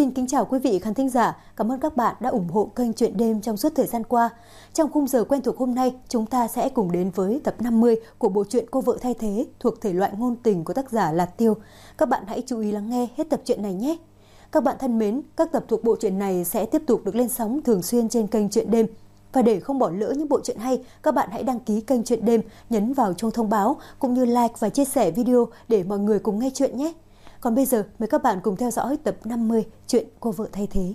Xin kính chào quý vị khán thính giả, cảm ơn các bạn đã ủng hộ kênh Chuyện Đêm trong suốt thời gian qua. Trong khung giờ quen thuộc hôm nay, chúng ta sẽ cùng đến với tập 50 của bộ truyện Cô vợ thay thế thuộc thể loại ngôn tình của tác giả Lạt Tiêu. Các bạn hãy chú ý lắng nghe hết tập truyện này nhé. Các bạn thân mến, các tập thuộc bộ truyện này sẽ tiếp tục được lên sóng thường xuyên trên kênh Chuyện Đêm. Và để không bỏ lỡ những bộ truyện hay, các bạn hãy đăng ký kênh Chuyện Đêm, nhấn vào chuông thông báo cũng như like và chia sẻ video để mọi người cùng nghe chuyện nhé. Còn bây giờ, mời các bạn cùng theo dõi tập 50 Chuyện Cô vợ thay thế.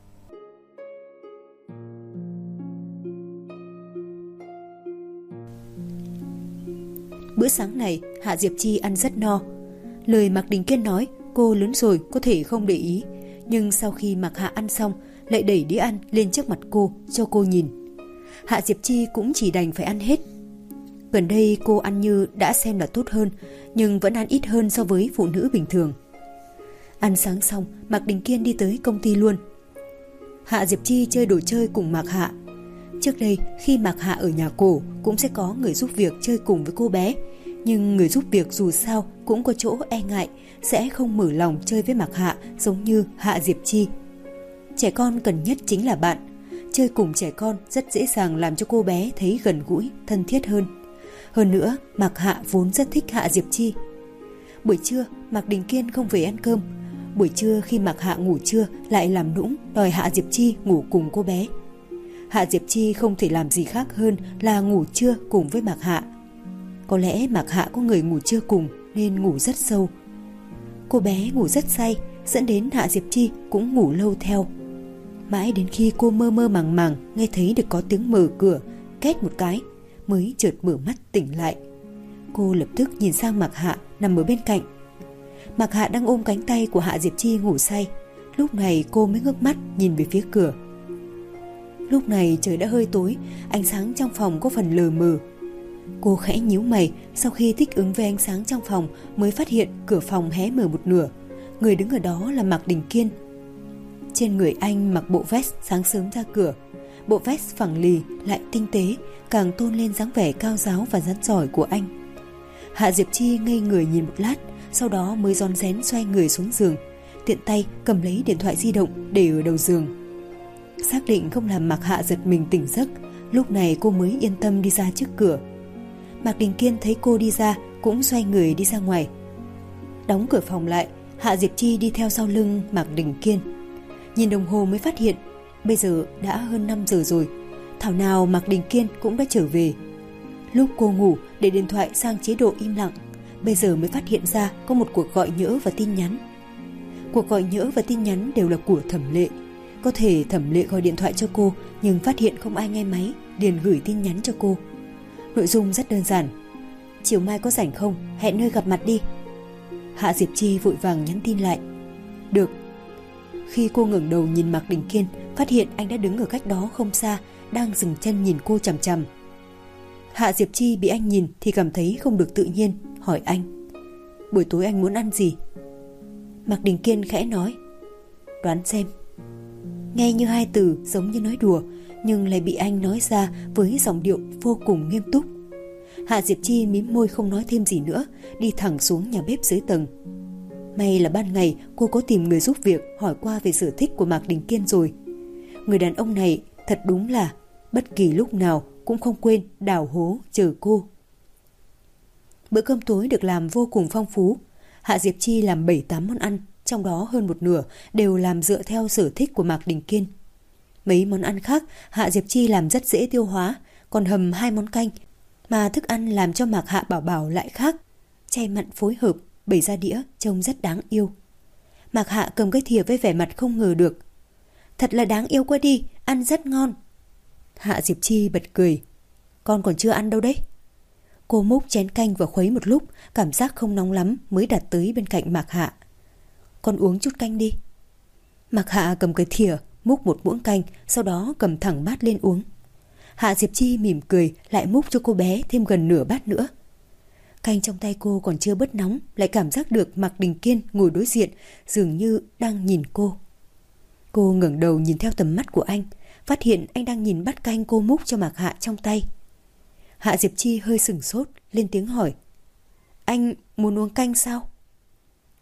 Bữa sáng này, Hạ Diệp Chi ăn rất no. Lời Mạc Đình Kiên nói, cô lớn rồi có thể không để ý. Nhưng sau khi Mạc Hạ ăn xong, lại đẩy đĩa ăn lên trước mặt cô, cho cô nhìn. Hạ Diệp Chi cũng chỉ đành phải ăn hết. Gần đây cô ăn như đã xem là tốt hơn, nhưng vẫn ăn ít hơn so với phụ nữ bình thường. Ăn sáng xong, Mạc Đình Kiên đi tới công ty luôn. Hạ Diệp Chi chơi đồ chơi cùng Mạc Hạ. Trước đây, khi Mạc Hạ ở nhà cổ, cũng sẽ có người giúp việc chơi cùng với cô bé. Nhưng người giúp việc dù sao cũng có chỗ e ngại, sẽ không mở lòng chơi với Mạc Hạ giống như Hạ Diệp Chi. Trẻ con cần nhất chính là bạn. Chơi cùng trẻ con rất dễ dàng làm cho cô bé thấy gần gũi, thân thiết hơn. Hơn nữa, Mạc Hạ vốn rất thích Hạ Diệp Chi. Buổi trưa, Mạc Đình Kiên không về ăn cơm. Buổi trưa khi Mạc Hạ ngủ trưa lại làm nũng đòi Hạ Diệp Chi ngủ cùng cô bé. Hạ Diệp Chi không thể làm gì khác hơn là ngủ trưa cùng với Mạc Hạ. Có lẽ Mạc Hạ có người ngủ trưa cùng nên ngủ rất sâu. Cô bé ngủ rất say, dẫn đến Hạ Diệp Chi cũng ngủ lâu theo. Mãi đến khi cô mơ mơ màng màng nghe thấy được có tiếng mở cửa, két một cái, mới chợt mở mắt tỉnh lại. Cô lập tức nhìn sang Mạc Hạ nằm ở bên cạnh. Mạc Hạ đang ôm cánh tay của Hạ Diệp Chi ngủ say. Lúc này cô mới ngước mắt nhìn về phía cửa. Lúc này trời đã hơi tối, ánh sáng trong phòng có phần lờ mờ. Cô khẽ nhíu mày, sau khi thích ứng với ánh sáng trong phòng mới phát hiện cửa phòng hé mở một nửa. Người đứng ở đó là Mạc Đình Kiên. Trên người anh mặc bộ vest sáng sớm ra cửa. Bộ vest phẳng lì lại tinh tế, càng tôn lên dáng vẻ cao ráo và rắn giỏi của anh. Hạ Diệp Chi ngây người nhìn một lát, sau đó mới rón rén xoay người xuống giường, tiện tay cầm lấy điện thoại di động để ở đầu giường. Xác định không làm Mạc Hạ giật mình tỉnh giấc, lúc này cô mới yên tâm đi ra trước cửa. Mạc Đình Kiên thấy cô đi ra cũng xoay người đi ra ngoài. Đóng cửa phòng lại, Hạ Diệp Chi đi theo sau lưng Mạc Đình Kiên. Nhìn đồng hồ mới phát hiện bây giờ đã hơn 5 giờ rồi. Thảo nào Mạc Đình Kiên cũng đã trở về. Lúc cô ngủ để điện thoại sang chế độ im lặng, bây giờ mới phát hiện ra có một cuộc gọi nhỡ và tin nhắn. Cuộc gọi nhỡ và tin nhắn đều là của Thẩm Lệ. Có thể Thẩm Lệ gọi điện thoại cho cô, nhưng phát hiện không ai nghe máy, liền gửi tin nhắn cho cô. Nội dung rất đơn giản: chiều mai có rảnh không, hẹn nơi gặp mặt đi. Hạ Diệp Chi vội vàng nhắn tin lại: được. Khi cô ngẩng đầu nhìn Mạc Đình Kiên, phát hiện anh đã đứng ở cách đó không xa, đang dừng chân nhìn cô chằm chằm. Hạ Diệp Chi bị anh nhìn thì cảm thấy không được tự nhiên, hỏi anh: buổi tối anh muốn ăn gì? Mạc Đình Kiên khẽ nói: đoán xem. Nghe như hai từ giống như nói đùa, nhưng lại bị anh nói ra với giọng điệu vô cùng nghiêm túc. Hạ Diệp Chi mím môi không nói thêm gì nữa, đi thẳng xuống nhà bếp dưới tầng. May là ban ngày cô có tìm người giúp việc hỏi qua về sở thích của Mạc Đình Kiên rồi. Người đàn ông này thật đúng là bất kỳ lúc nào cũng không quên đào hố chờ cô. Bữa cơm tối được làm vô cùng phong phú. Hạ Diệp Chi làm 7-8 món ăn, trong đó hơn một nửa đều làm dựa theo sở thích của Mạc Đình Kiên. Mấy món ăn khác Hạ Diệp Chi làm rất dễ tiêu hóa, còn hầm 2 món canh, mà thức ăn làm cho Mạc Hạ bảo bảo lại khác. Chay mặn phối hợp, bày ra đĩa trông rất đáng yêu. Mạc Hạ cầm cái thìa với vẻ mặt không ngờ được. Thật là đáng yêu quá đi, ăn rất ngon. Hạ Diệp Chi bật cười. Con còn chưa ăn đâu đấy. Cô múc chén canh và khuấy một lúc, cảm giác không nóng lắm mới đặt tới bên cạnh Mạc Hạ. Con uống chút canh đi. Mạc Hạ cầm cái thìa, múc một muỗng canh, sau đó cầm thẳng bát lên uống. Hạ Diệp Chi mỉm cười, lại múc cho cô bé thêm gần nửa bát nữa. Canh trong tay cô còn chưa bớt nóng, lại cảm giác được Mạc Đình Kiên ngồi đối diện, dường như đang nhìn cô. Cô ngẩng đầu nhìn theo tầm mắt của anh, phát hiện anh đang nhìn bát canh cô múc cho Mạc Hạ trong tay. Hạ Diệp Chi hơi sửng sốt, lên tiếng hỏi: anh muốn uống canh sao?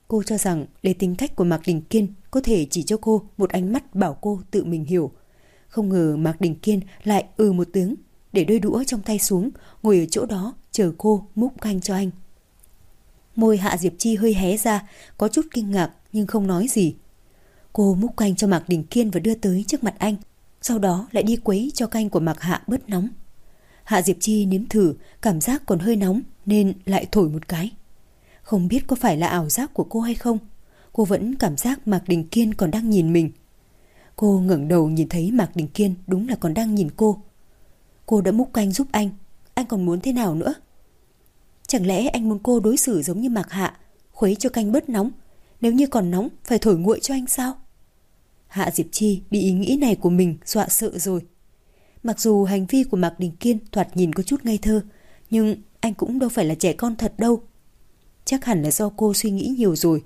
Cô cho rằng lấy tính cách của Mạc Đình Kiên có thể chỉ cho cô một ánh mắt bảo cô tự mình hiểu. Không ngờ Mạc Đình Kiên lại một tiếng, để đôi đũa trong tay xuống, ngồi ở chỗ đó chờ cô múc canh cho anh. Môi Hạ Diệp Chi hơi hé ra, có chút kinh ngạc nhưng không nói gì. Cô múc canh cho Mạc Đình Kiên và đưa tới trước mặt anh, sau đó lại đi quấy cho canh của Mạc Hạ bớt nóng. Hạ Diệp Chi nếm thử, cảm giác còn hơi nóng nên lại thổi một cái. Không biết có phải là ảo giác của cô hay không, cô vẫn cảm giác Mạc Đình Kiên còn đang nhìn mình. Cô ngẩng đầu nhìn thấy Mạc Đình Kiên đúng là còn đang nhìn cô. Cô đã múc canh giúp anh còn muốn thế nào nữa? Chẳng lẽ anh muốn cô đối xử giống như Mạc Hạ, khuấy cho canh bớt nóng, nếu như còn nóng phải thổi nguội cho anh sao? Hạ Diệp Chi bị ý nghĩ này của mình dọa sợ rồi. Mặc dù hành vi của Mạc Đình Kiên thoạt nhìn có chút ngây thơ, nhưng anh cũng đâu phải là trẻ con thật đâu. Chắc hẳn là do cô suy nghĩ nhiều rồi.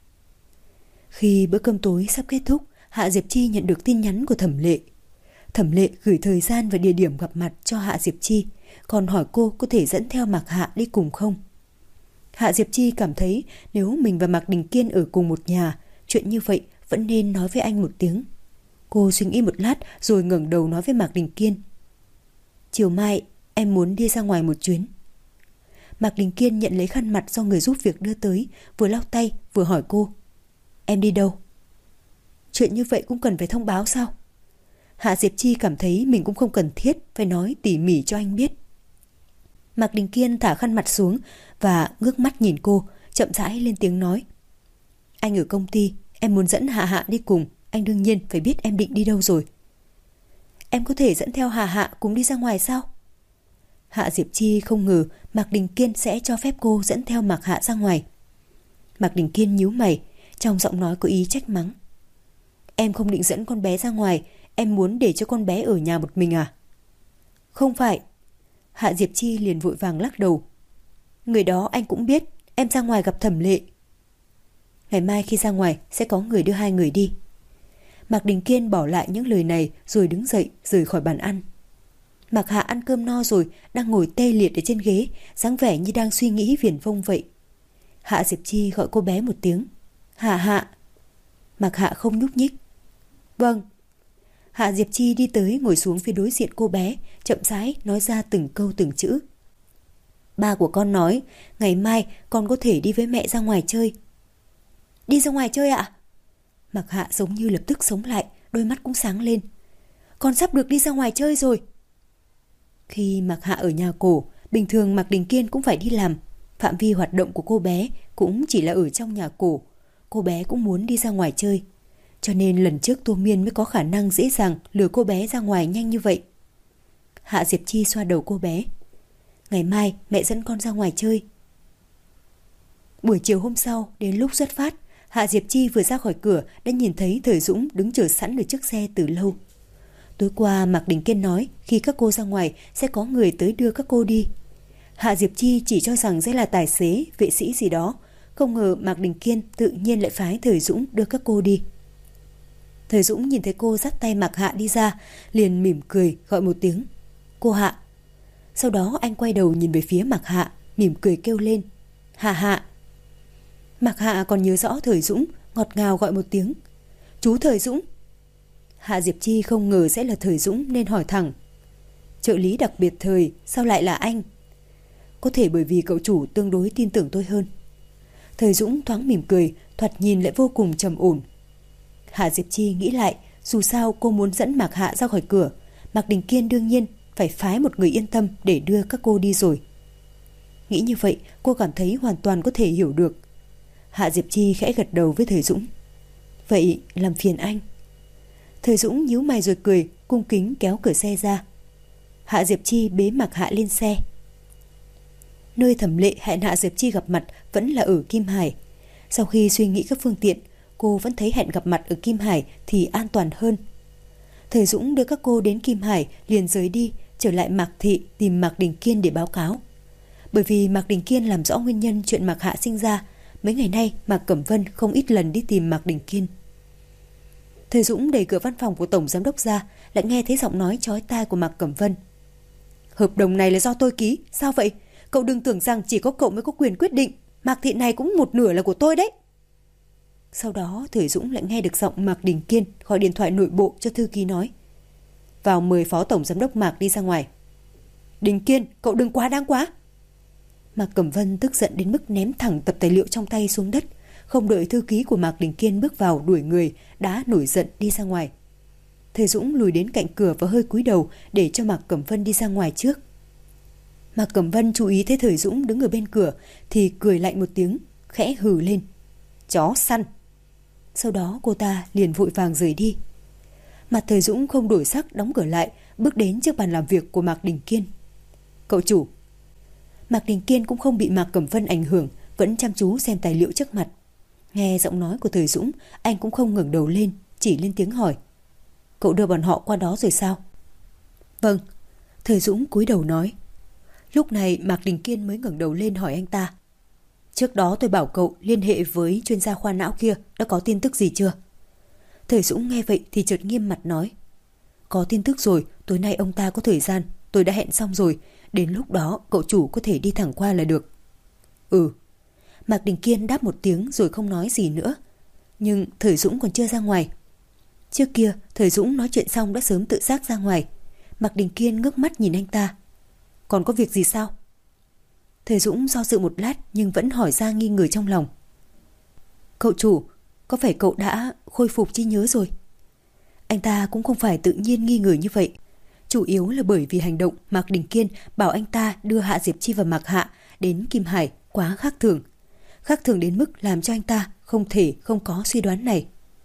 Khi bữa cơm tối sắp kết thúc, Hạ Diệp Chi nhận được tin nhắn của Thẩm Lệ. Thẩm Lệ gửi thời gian và địa điểm gặp mặt cho Hạ Diệp Chi, còn hỏi cô có thể dẫn theo Mạc Hạ đi cùng không. Hạ Diệp Chi cảm thấy nếu mình và Mạc Đình Kiên ở cùng một nhà, chuyện như vậy vẫn nên nói với anh một tiếng. Cô suy nghĩ một lát rồi ngẩng đầu nói với Mạc Đình Kiên. Chiều mai em muốn đi ra ngoài một chuyến. Mạc Đình Kiên nhận lấy khăn mặt do người giúp việc đưa tới, vừa lau tay vừa hỏi cô. Em đi đâu? Chuyện như vậy cũng cần phải thông báo sao? Hạ Diệp Chi cảm thấy mình cũng không cần thiết phải nói tỉ mỉ cho anh biết. Mạc Đình Kiên thả khăn mặt xuống và ngước mắt nhìn cô, chậm rãi lên tiếng nói. Anh ở công ty, em muốn dẫn Hạ Hạ đi cùng, anh đương nhiên phải biết em định đi đâu rồi. Em có thể dẫn theo Hạ Hạ cùng đi ra ngoài sao? Hạ Diệp Chi không ngờ Mạc Đình Kiên sẽ cho phép cô dẫn theo Mạc Hạ ra ngoài. Mạc Đình Kiên nhíu mày, trong giọng nói có ý trách mắng. Em không định dẫn con bé ra ngoài, em muốn để cho con bé ở nhà một mình à? Không phải. Hạ Diệp Chi liền vội vàng lắc đầu. Người đó anh cũng biết, em ra ngoài gặp Thẩm Lệ. Ngày mai khi ra ngoài sẽ có người đưa hai người đi. Mạc Đình Kiên bỏ lại những lời này rồi đứng dậy rời khỏi bàn ăn. Mạc Hạ ăn cơm no rồi, đang ngồi tê liệt ở trên ghế, dáng vẻ như đang suy nghĩ viển vông vậy. Hạ Diệp Chi gọi cô bé một tiếng. Hạ Hạ. Mạc Hạ không nhúc nhích. Vâng. Hạ Diệp Chi đi tới ngồi xuống phía đối diện cô bé, chậm rãi nói ra từng câu từng chữ. Ba của con nói, ngày mai con có thể đi với mẹ ra ngoài chơi. Đi ra ngoài chơi ạ? Mạc Hạ giống như lập tức sống lại, đôi mắt cũng sáng lên. Con sắp được đi ra ngoài chơi rồi. Khi Mạc Hạ ở nhà cổ, bình thường Mạc Đình Kiên cũng phải đi làm. Phạm vi hoạt động của cô bé cũng chỉ là ở trong nhà cổ. Cô bé cũng muốn đi ra ngoài chơi. Cho nên lần trước Tô Miên mới có khả năng dễ dàng lừa cô bé ra ngoài nhanh như vậy. Hạ Diệp Chi xoa đầu cô bé. Ngày mai mẹ dẫn con ra ngoài chơi. Buổi chiều hôm sau, đến lúc xuất phát, Hạ Diệp Chi vừa ra khỏi cửa đã nhìn thấy Thời Dũng đứng chờ sẵn ở trước xe từ lâu. Tối qua Mạc Đình Kiên nói khi các cô ra ngoài sẽ có người tới đưa các cô đi. Hạ Diệp Chi chỉ cho rằng sẽ là tài xế, vệ sĩ gì đó. Không ngờ Mạc Đình Kiên tự nhiên lại phái Thời Dũng đưa các cô đi. Thời Dũng nhìn thấy cô dắt tay Mạc Hạ đi ra, liền mỉm cười gọi một tiếng. Cô Hạ. Sau đó anh quay đầu nhìn về phía Mạc Hạ, mỉm cười kêu lên. Hạ Hạ. Mạc Hạ còn nhớ rõ Thời Dũng, ngọt ngào gọi một tiếng. Chú Thời Dũng. Hạ Diệp Chi không ngờ sẽ là Thời Dũng nên hỏi thẳng. Trợ lý đặc biệt Thời, sao lại là anh? Có thể bởi vì cậu chủ tương đối tin tưởng tôi hơn. Thời Dũng thoáng mỉm cười, thoạt nhìn lại vô cùng trầm ổn. Hạ Diệp Chi nghĩ lại, dù sao cô muốn dẫn Mạc Hạ ra khỏi cửa, Mạc Đình Kiên đương nhiên phải phái một người yên tâm để đưa các cô đi rồi. Nghĩ như vậy, cô cảm thấy hoàn toàn có thể hiểu được. Hạ Diệp Chi khẽ gật đầu với Thời Dũng. Vậy làm phiền anh. Thời Dũng nhíu mày rồi cười, cung kính kéo cửa xe ra. Hạ Diệp Chi bế Mạc Hạ lên xe. Nơi Thẩm Lệ hẹn Hạ Diệp Chi gặp mặt vẫn là ở Kim Hải. Sau khi suy nghĩ các phương tiện, cô vẫn thấy hẹn gặp mặt ở Kim Hải thì an toàn hơn. Thời Dũng đưa các cô đến Kim Hải liền rời đi, trở lại Mạc Thị tìm Mạc Đình Kiên để báo cáo. Bởi vì Mạc Đình Kiên làm rõ nguyên nhân chuyện Mạc Hạ sinh ra, mấy ngày nay Mạc Cẩm Vân không ít lần đi tìm Mạc Đình Kiên. Thời Dũng đẩy cửa văn phòng của Tổng Giám đốc ra, lại nghe thấy giọng nói chói tai của Mạc Cẩm Vân. Hợp đồng này là do tôi ký, sao vậy? Cậu đừng tưởng rằng chỉ có cậu mới có quyền quyết định, Mạc Thị này cũng một nửa là của tôi đấy. Sau đó Thời Dũng lại nghe được giọng Mạc Đình Kiên gọi điện thoại nội bộ cho thư ký nói: vào mời phó tổng giám đốc Mạc đi ra ngoài. Đình Kiên, cậu đừng quá đáng quá. Mạc Cẩm Vân tức giận đến mức ném thẳng tập tài liệu trong tay xuống đất, không đợi thư ký của Mạc Đình Kiên bước vào đuổi người, đã nổi giận đi ra ngoài. Thời Dũng lùi đến cạnh cửa và hơi cúi đầu để cho Mạc Cẩm Vân đi ra ngoài trước. Mạc Cẩm Vân chú ý thấy Thời Dũng đứng ở bên cửa thì cười lạnh một tiếng, khẽ hừ lên: chó săn. Sau đó cô ta liền vội vàng rời đi. Mặt Thời Dũng không đổi sắc, đóng cửa lại, bước đến trước bàn làm việc của Mạc Đình Kiên. Cậu chủ. Mạc Đình Kiên cũng không bị Mạc Cẩm Vân ảnh hưởng, vẫn chăm chú xem tài liệu trước mặt. Nghe giọng nói của Thời Dũng, anh cũng không ngẩng đầu lên, chỉ lên tiếng hỏi: cậu đưa bọn họ qua đó rồi sao? Vâng. Thời Dũng cúi đầu nói. Lúc này Mạc Đình Kiên mới ngẩng đầu lên hỏi anh ta: trước đó tôi bảo cậu liên hệ với chuyên gia khoa não kia, đã có tin tức gì chưa? Thời Dũng nghe vậy thì chợt nghiêm mặt nói: có tin tức rồi, tối nay ông ta có thời gian, tôi đã hẹn xong rồi, đến lúc đó cậu chủ có thể đi thẳng qua là được. Ừ. Mạc Đình Kiên đáp một tiếng rồi không nói gì nữa. Nhưng Thời Dũng còn chưa ra ngoài. Trước kia Thời Dũng nói chuyện xong đã sớm tự giác ra ngoài. Mạc Đình Kiên ngước mắt nhìn anh ta: còn có việc gì sao? Thời Dũng do dự một lát nhưng vẫn hỏi ra nghi ngờ trong lòng: cậu chủ, có phải cậu đã khôi phục trí nhớ rồi? Anh ta cũng không phải tự nhiên nghi ngờ như vậy, chủ yếu là bởi vì hành động Mạc Đình Kiên bảo anh ta đưa Hạ Diệp Chi và Mạc Hạ đến Kim Hải quá khác thường đến mức làm cho anh ta không thể không có suy đoán này.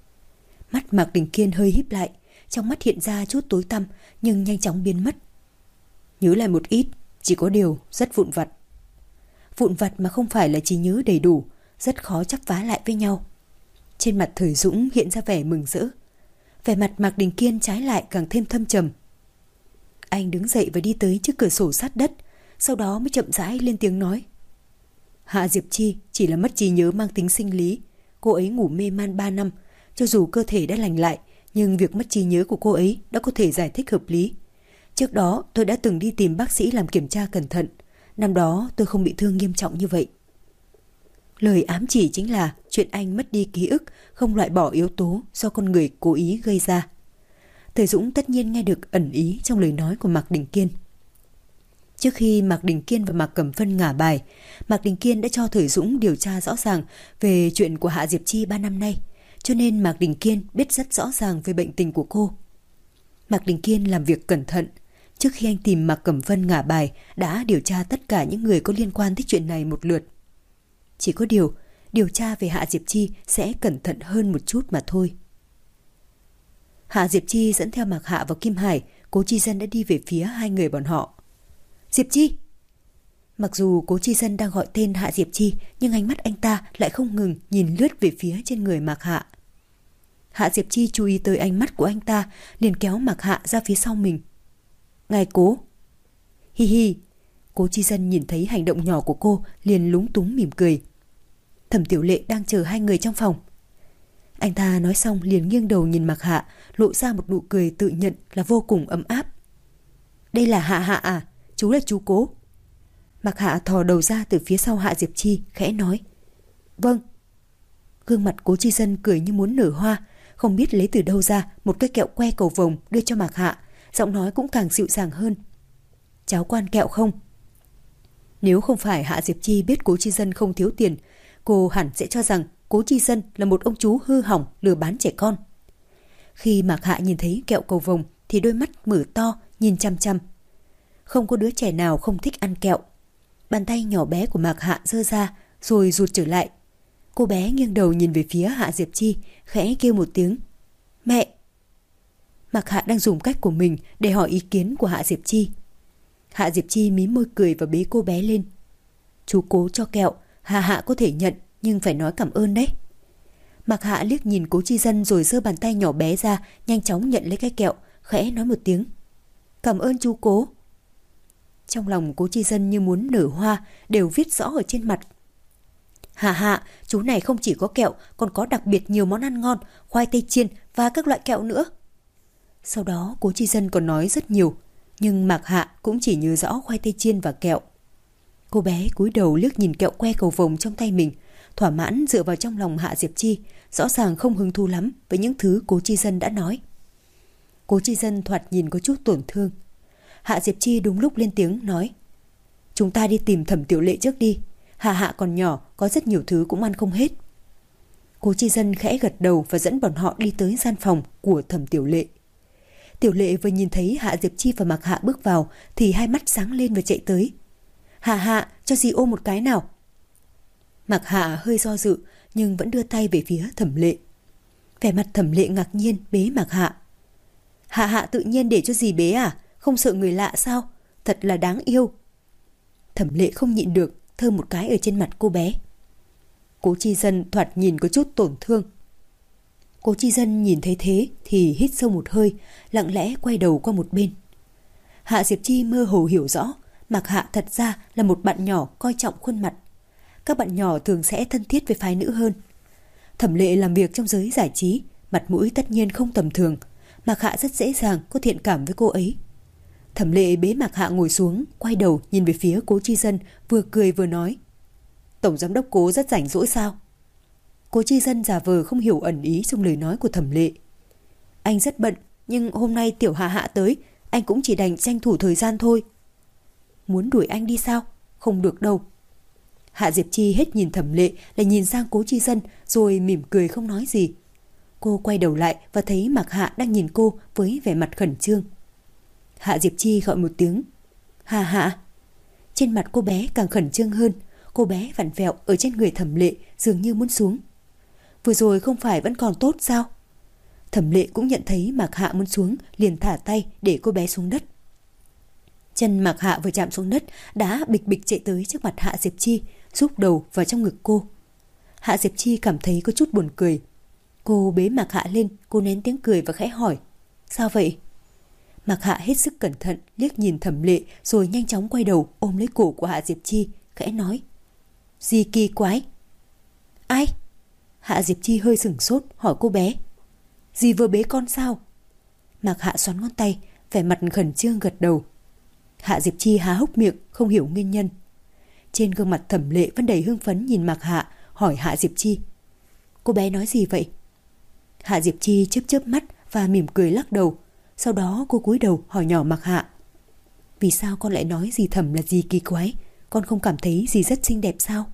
Mắt Mạc Đình Kiên hơi híp lại, trong mắt hiện ra chút tối tăm nhưng nhanh chóng biến mất. Nhớ lại một ít, chỉ có điều rất vụn vặt. Vụn vặt mà không phải là trí nhớ đầy đủ, rất khó chắp vá lại với nhau. Trên mặt Thời Dũng hiện ra vẻ mừng rỡ. Vẻ mặt Mạc Đình Kiên trái lại càng thêm thâm trầm. Anh đứng dậy và đi tới trước cửa sổ sát đất, sau đó mới chậm rãi lên tiếng nói: Hạ Diệp Chi chỉ là mất trí nhớ mang tính sinh lý. Cô ấy ngủ mê man 3 năm, cho dù cơ thể đã lành lại, nhưng việc mất trí nhớ của cô ấy đã có thể giải thích hợp lý. Trước đó tôi đã từng đi tìm bác sĩ làm kiểm tra cẩn thận. Năm đó tôi không bị thương nghiêm trọng như vậy. Lời ám chỉ chính là chuyện anh mất đi ký ức không loại bỏ yếu tố do con người cố ý gây ra. Thời Dũng tất nhiên nghe được ẩn ý trong lời nói của Mạc Đình Kiên. Trước khi Mạc Đình Kiên và Mạc Cẩm Vân ngả bài, Mạc Đình Kiên đã cho Thời Dũng điều tra rõ ràng về chuyện của Hạ Diệp Chi 3 năm nay, cho nên Mạc Đình Kiên biết rất rõ ràng về bệnh tình của cô. Mạc Đình Kiên làm việc cẩn thận. Trước khi anh tìm Mạc Cẩm Vân ngả bài, đã điều tra tất cả những người có liên quan tới chuyện này một lượt. Chỉ có điều tra về Hạ Diệp Chi sẽ cẩn thận hơn một chút mà thôi. Hạ Diệp Chi dẫn theo Mạc Hạ vào Kim Hải, Cố Chi Dân đã đi về phía hai người bọn họ. Diệp Chi! Mặc dù Cố Chi Dân đang gọi tên Hạ Diệp Chi, nhưng ánh mắt anh ta lại không ngừng nhìn lướt về phía trên người Mạc Hạ. Hạ Diệp Chi chú ý tới ánh mắt của anh ta, liền kéo Mạc Hạ ra phía sau mình. Ngài Cố! Hi hi! Cố Chi Dân nhìn thấy hành động nhỏ của cô, liền lúng túng mỉm cười. Thẩm Tiểu Lệ đang chờ hai người trong phòng. Anh ta nói xong liền nghiêng đầu nhìn Mạc Hạ, lộ ra một nụ cười tự nhận là vô cùng ấm áp. Đây là Hạ Hạ à? Chú là chú Cố. Mạc Hạ thò đầu ra từ phía sau Hạ Diệp Chi, khẽ nói. Vâng. Gương mặt Cố Chi Dân cười như muốn nở hoa, không biết lấy từ đâu ra một cái kẹo que cầu vồng đưa cho Mạc Hạ, giọng nói cũng càng dịu dàng hơn. Cháu quan kẹo không? Nếu không phải Hạ Diệp Chi biết Cố Chi Dân không thiếu tiền, cô hẳn sẽ cho rằng Cố Chi Dân là một ông chú hư hỏng lừa bán trẻ con. Khi Mạc Hạ nhìn thấy kẹo cầu vồng thì đôi mắt mở to nhìn chăm chăm. Không có đứa trẻ nào không thích ăn kẹo. Bàn tay nhỏ bé của Mạc Hạ giơ ra rồi rụt trở lại. Cô bé nghiêng đầu nhìn về phía Hạ Diệp Chi, khẽ kêu một tiếng. Mẹ! Mạc Hạ đang dùng cách của mình để hỏi ý kiến của Hạ Diệp Chi. Hạ Diệp Chi mím môi cười và bế cô bé lên. Chú Cố cho kẹo, Hạ có thể nhận nhưng phải nói cảm ơn đấy. Mạc Hạ liếc nhìn Cố Chi Dân rồi giơ bàn tay nhỏ bé ra, nhanh chóng nhận lấy cái kẹo, khẽ nói một tiếng. Cảm ơn chú Cố. Trong lòng Cố Chi Dân như muốn nở hoa, đều viết rõ ở trên mặt. Hạ, chú này không chỉ có kẹo, còn có đặc biệt nhiều món ăn ngon, khoai tây chiên và các loại kẹo nữa. Sau đó Cố Chi Dân còn nói rất nhiều, nhưng Mạc Hạ cũng chỉ nhớ rõ khoai tây chiên và kẹo. Cô bé cúi đầu liếc nhìn kẹo que cầu vồng trong tay mình, thỏa mãn dựa vào trong lòng Hạ Diệp Chi, rõ ràng không hứng thú lắm với những thứ Cố Chi Dân đã nói. Cố Chi Dân thoạt nhìn có chút tổn thương. Hạ Diệp Chi đúng lúc lên tiếng nói: chúng ta đi tìm Thẩm Tiểu Lệ trước đi, Hạ còn nhỏ, có rất nhiều thứ cũng ăn không hết. Cố Chi Dân khẽ gật đầu và dẫn bọn họ đi tới gian phòng của Thẩm Tiểu Lệ. Tiểu Lệ vừa nhìn thấy Hạ Diệp Chi và Mạc Hạ bước vào thì hai mắt sáng lên và chạy tới. Hạ, cho dì ôm một cái nào. Mạc Hạ hơi do dự nhưng vẫn đưa tay về phía Thẩm Lệ. Vẻ mặt Thẩm Lệ ngạc nhiên bế Mạc Hạ. Hạ tự nhiên để cho dì bế à? Không sợ người lạ sao? Thật là đáng yêu. Thẩm Lệ không nhịn được thơm một cái ở trên mặt cô bé. Cố Chi Dân thoạt nhìn có chút tổn thương. Cố Chi Dân nhìn thấy thế thì hít sâu một hơi, lặng lẽ quay đầu qua một bên. Hạ Diệp Chi mơ hồ hiểu rõ Mạc Hạ thật ra là một bạn nhỏ coi trọng khuôn mặt. Các bạn nhỏ thường sẽ thân thiết với phái nữ hơn. Thẩm Lệ làm việc trong giới giải trí, mặt mũi tất nhiên không tầm thường. Mạc Hạ rất dễ dàng có thiện cảm với cô ấy. Thẩm Lệ bế Mạc Hạ ngồi xuống, quay đầu nhìn về phía Cố Chi Dân, vừa cười vừa nói: Tổng giám đốc Cố rất rảnh rỗi sao? Cố Chi Dân giả vờ không hiểu ẩn ý trong lời nói của Thẩm Lệ. Anh rất bận, nhưng hôm nay tiểu Hạ tới, anh cũng chỉ đành tranh thủ thời gian thôi. Muốn đuổi anh đi sao? Không được đâu. Hạ Diệp Chi hết nhìn Thẩm Lệ lại nhìn sang Cố Chi Dân rồi mỉm cười không nói gì. Cô quay đầu lại và thấy Mạc Hạ đang nhìn cô với vẻ mặt khẩn trương. Hạ Diệp Chi gọi một tiếng: Hạ. Trên mặt cô bé càng khẩn trương hơn. Cô bé vặn vẹo ở trên người Thẩm Lệ dường như muốn xuống. Vừa rồi không phải vẫn còn tốt sao? Thẩm Lệ cũng nhận thấy Mạc Hạ muốn xuống, liền thả tay để cô bé xuống đất. Chân Mạc Hạ vừa chạm xuống đất đã bịch bịch chạy tới trước mặt Hạ Diệp Chi, rúc đầu vào trong ngực cô. Hạ Diệp Chi cảm thấy có chút buồn cười. Cô bế Mạc Hạ lên, cô nén tiếng cười và khẽ hỏi: Sao vậy? Mạc Hạ hết sức cẩn thận liếc nhìn Thẩm Lệ rồi nhanh chóng quay đầu ôm lấy cổ của Hạ Diệp Chi, khẽ nói: Gì kỳ quái? Ai? Hạ Diệp Chi hơi sửng sốt hỏi cô bé: Dì vừa bế con sao? Mạc Hạ xoắn ngón tay, vẻ mặt khẩn trương gật đầu. Hạ Diệp Chi há hốc miệng không hiểu nguyên nhân. Trên gương mặt Thẩm Lệ vẫn đầy hưng phấn nhìn Mạc Hạ, hỏi Hạ Diệp Chi: Cô bé nói gì vậy? Hạ Diệp Chi chớp chớp mắt và mỉm cười lắc đầu. Sau đó cô cúi đầu hỏi nhỏ Mạc Hạ: Vì sao con lại nói dì Thẩm là gì kỳ quái? Con không cảm thấy dì rất xinh đẹp sao?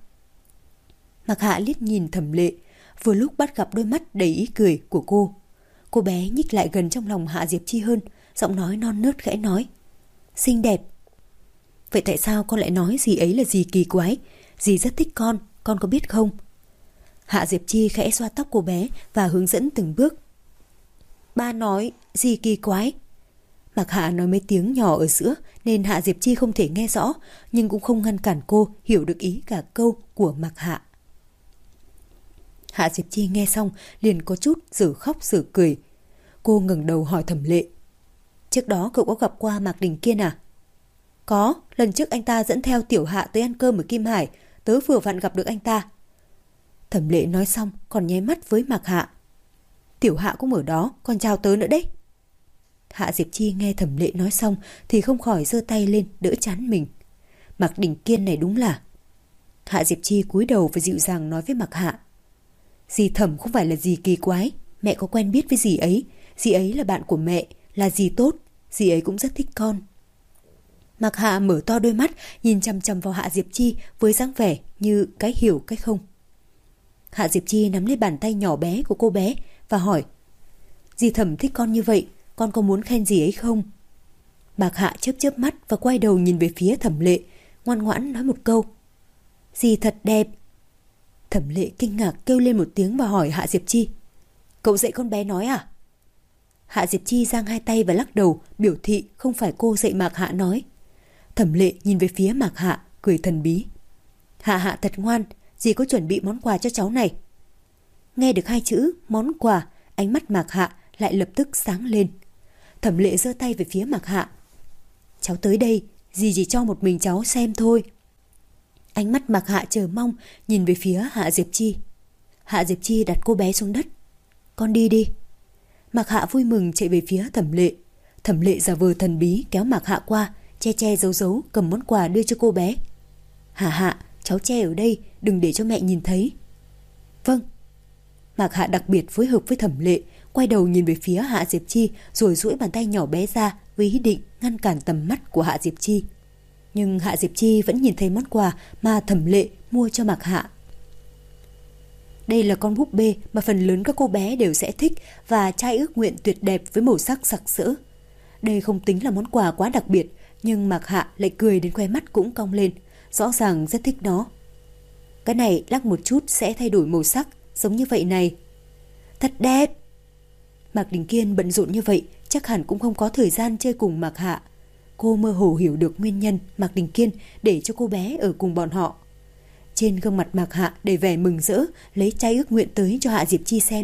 Mạc Hạ liếc nhìn Thẩm Lệ, vừa lúc bắt gặp đôi mắt đầy ý cười của cô. Cô bé nhích lại gần trong lòng Hạ Diệp Chi hơn, giọng nói non nớt khẽ nói: Xinh đẹp. Vậy tại sao con lại nói dì ấy là gì kỳ quái? Dì rất thích con có biết không? Hạ Diệp Chi khẽ xoa tóc cô bé và hướng dẫn từng bước. Ba nói gì kỳ quái? Mạc Hạ nói mấy tiếng nhỏ ở giữa nên Hạ Diệp Chi không thể nghe rõ, nhưng cũng không ngăn cản cô hiểu được ý cả câu của Mạc Hạ. Hạ Diệp Chi nghe xong liền có chút giờ khóc giờ cười. Cô ngẩng đầu hỏi Thẩm Lệ: Trước đó cậu có gặp qua Mạc Đình Kiên à? Có, lần trước anh ta dẫn theo tiểu Hạ tới ăn cơm ở Kim Hải, tớ vừa vặn gặp được anh ta. Thẩm Lệ nói xong còn nháy mắt với Mạc Hạ: Tiểu Hạ cũng ở đó, còn chào tớ nữa đấy. Hạ Diệp Chi nghe Thẩm Lệ nói xong thì không khỏi giơ tay lên đỡ trán mình. Mạc Đình Kiên này đúng là... Hạ Diệp Chi cúi đầu và dịu dàng nói với Mạc Hạ: Dì Thẩm không phải là dì kỳ quái, mẹ có quen biết với dì ấy là bạn của mẹ, là dì tốt, dì ấy cũng rất thích con. Mạc Hạ mở to đôi mắt nhìn chằm chằm vào Hạ Diệp Chi với dáng vẻ như cái hiểu cái không. Hạ Diệp Chi nắm lấy bàn tay nhỏ bé của cô bé và hỏi: Dì Thẩm thích con như vậy, con có muốn khen dì ấy không? Mạc Hạ chớp chớp mắt và quay đầu nhìn về phía Thẩm Lệ, ngoan ngoãn nói một câu: Dì thật đẹp. Thẩm Lệ kinh ngạc kêu lên một tiếng và hỏi Hạ Diệp Chi: Cậu dạy con bé nói à? Hạ Diệp Chi giang hai tay và lắc đầu, biểu thị không phải cô dạy Mạc Hạ nói. Thẩm Lệ nhìn về phía Mạc Hạ, cười thần bí: Hạ thật ngoan, dì có chuẩn bị món quà cho cháu này. Nghe được hai chữ món quà, ánh mắt Mạc Hạ lại lập tức sáng lên. Thẩm Lệ giơ tay về phía Mạc Hạ: Cháu tới đây, dì chỉ cho một mình cháu xem thôi. Ánh mắt Mạc Hạ chờ mong nhìn về phía Hạ Diệp Chi. Hạ Diệp Chi đặt cô bé xuống đất: Con đi đi. Mạc Hạ vui mừng chạy về phía Thẩm Lệ. Thẩm Lệ giả vờ thần bí kéo Mạc Hạ qua, che giấu cầm món quà đưa cho cô bé. Hạ, cháu che ở đây, đừng để cho mẹ nhìn thấy. Vâng. Mạc Hạ đặc biệt phối hợp với Thẩm Lệ, quay đầu nhìn về phía Hạ Diệp Chi rồi duỗi bàn tay nhỏ bé ra với ý định ngăn cản tầm mắt của Hạ Diệp Chi. Nhưng Hạ Diệp Chi vẫn nhìn thấy món quà mà Thẩm Lệ mua cho Mạc Hạ. Đây là con búp bê mà phần lớn các cô bé đều sẽ thích và chai ước nguyện tuyệt đẹp với màu sắc sặc sỡ. Đây không tính là món quà quá đặc biệt, nhưng Mạc Hạ lại cười đến khóe mắt cũng cong lên, rõ ràng rất thích nó. Cái này lắc một chút sẽ thay đổi màu sắc, giống như vậy này. Thật đẹp! Mạc Đình Kiên bận rộn như vậy, chắc hẳn cũng không có thời gian chơi cùng Mạc Hạ. Cô mơ hồ hiểu được nguyên nhân Mạc Đình Kiên để cho cô bé ở cùng bọn họ. Trên gương mặt Mạc Hạ đầy vẻ mừng rỡ, lấy chai ước nguyện tới cho Hạ Diệp Chi xem.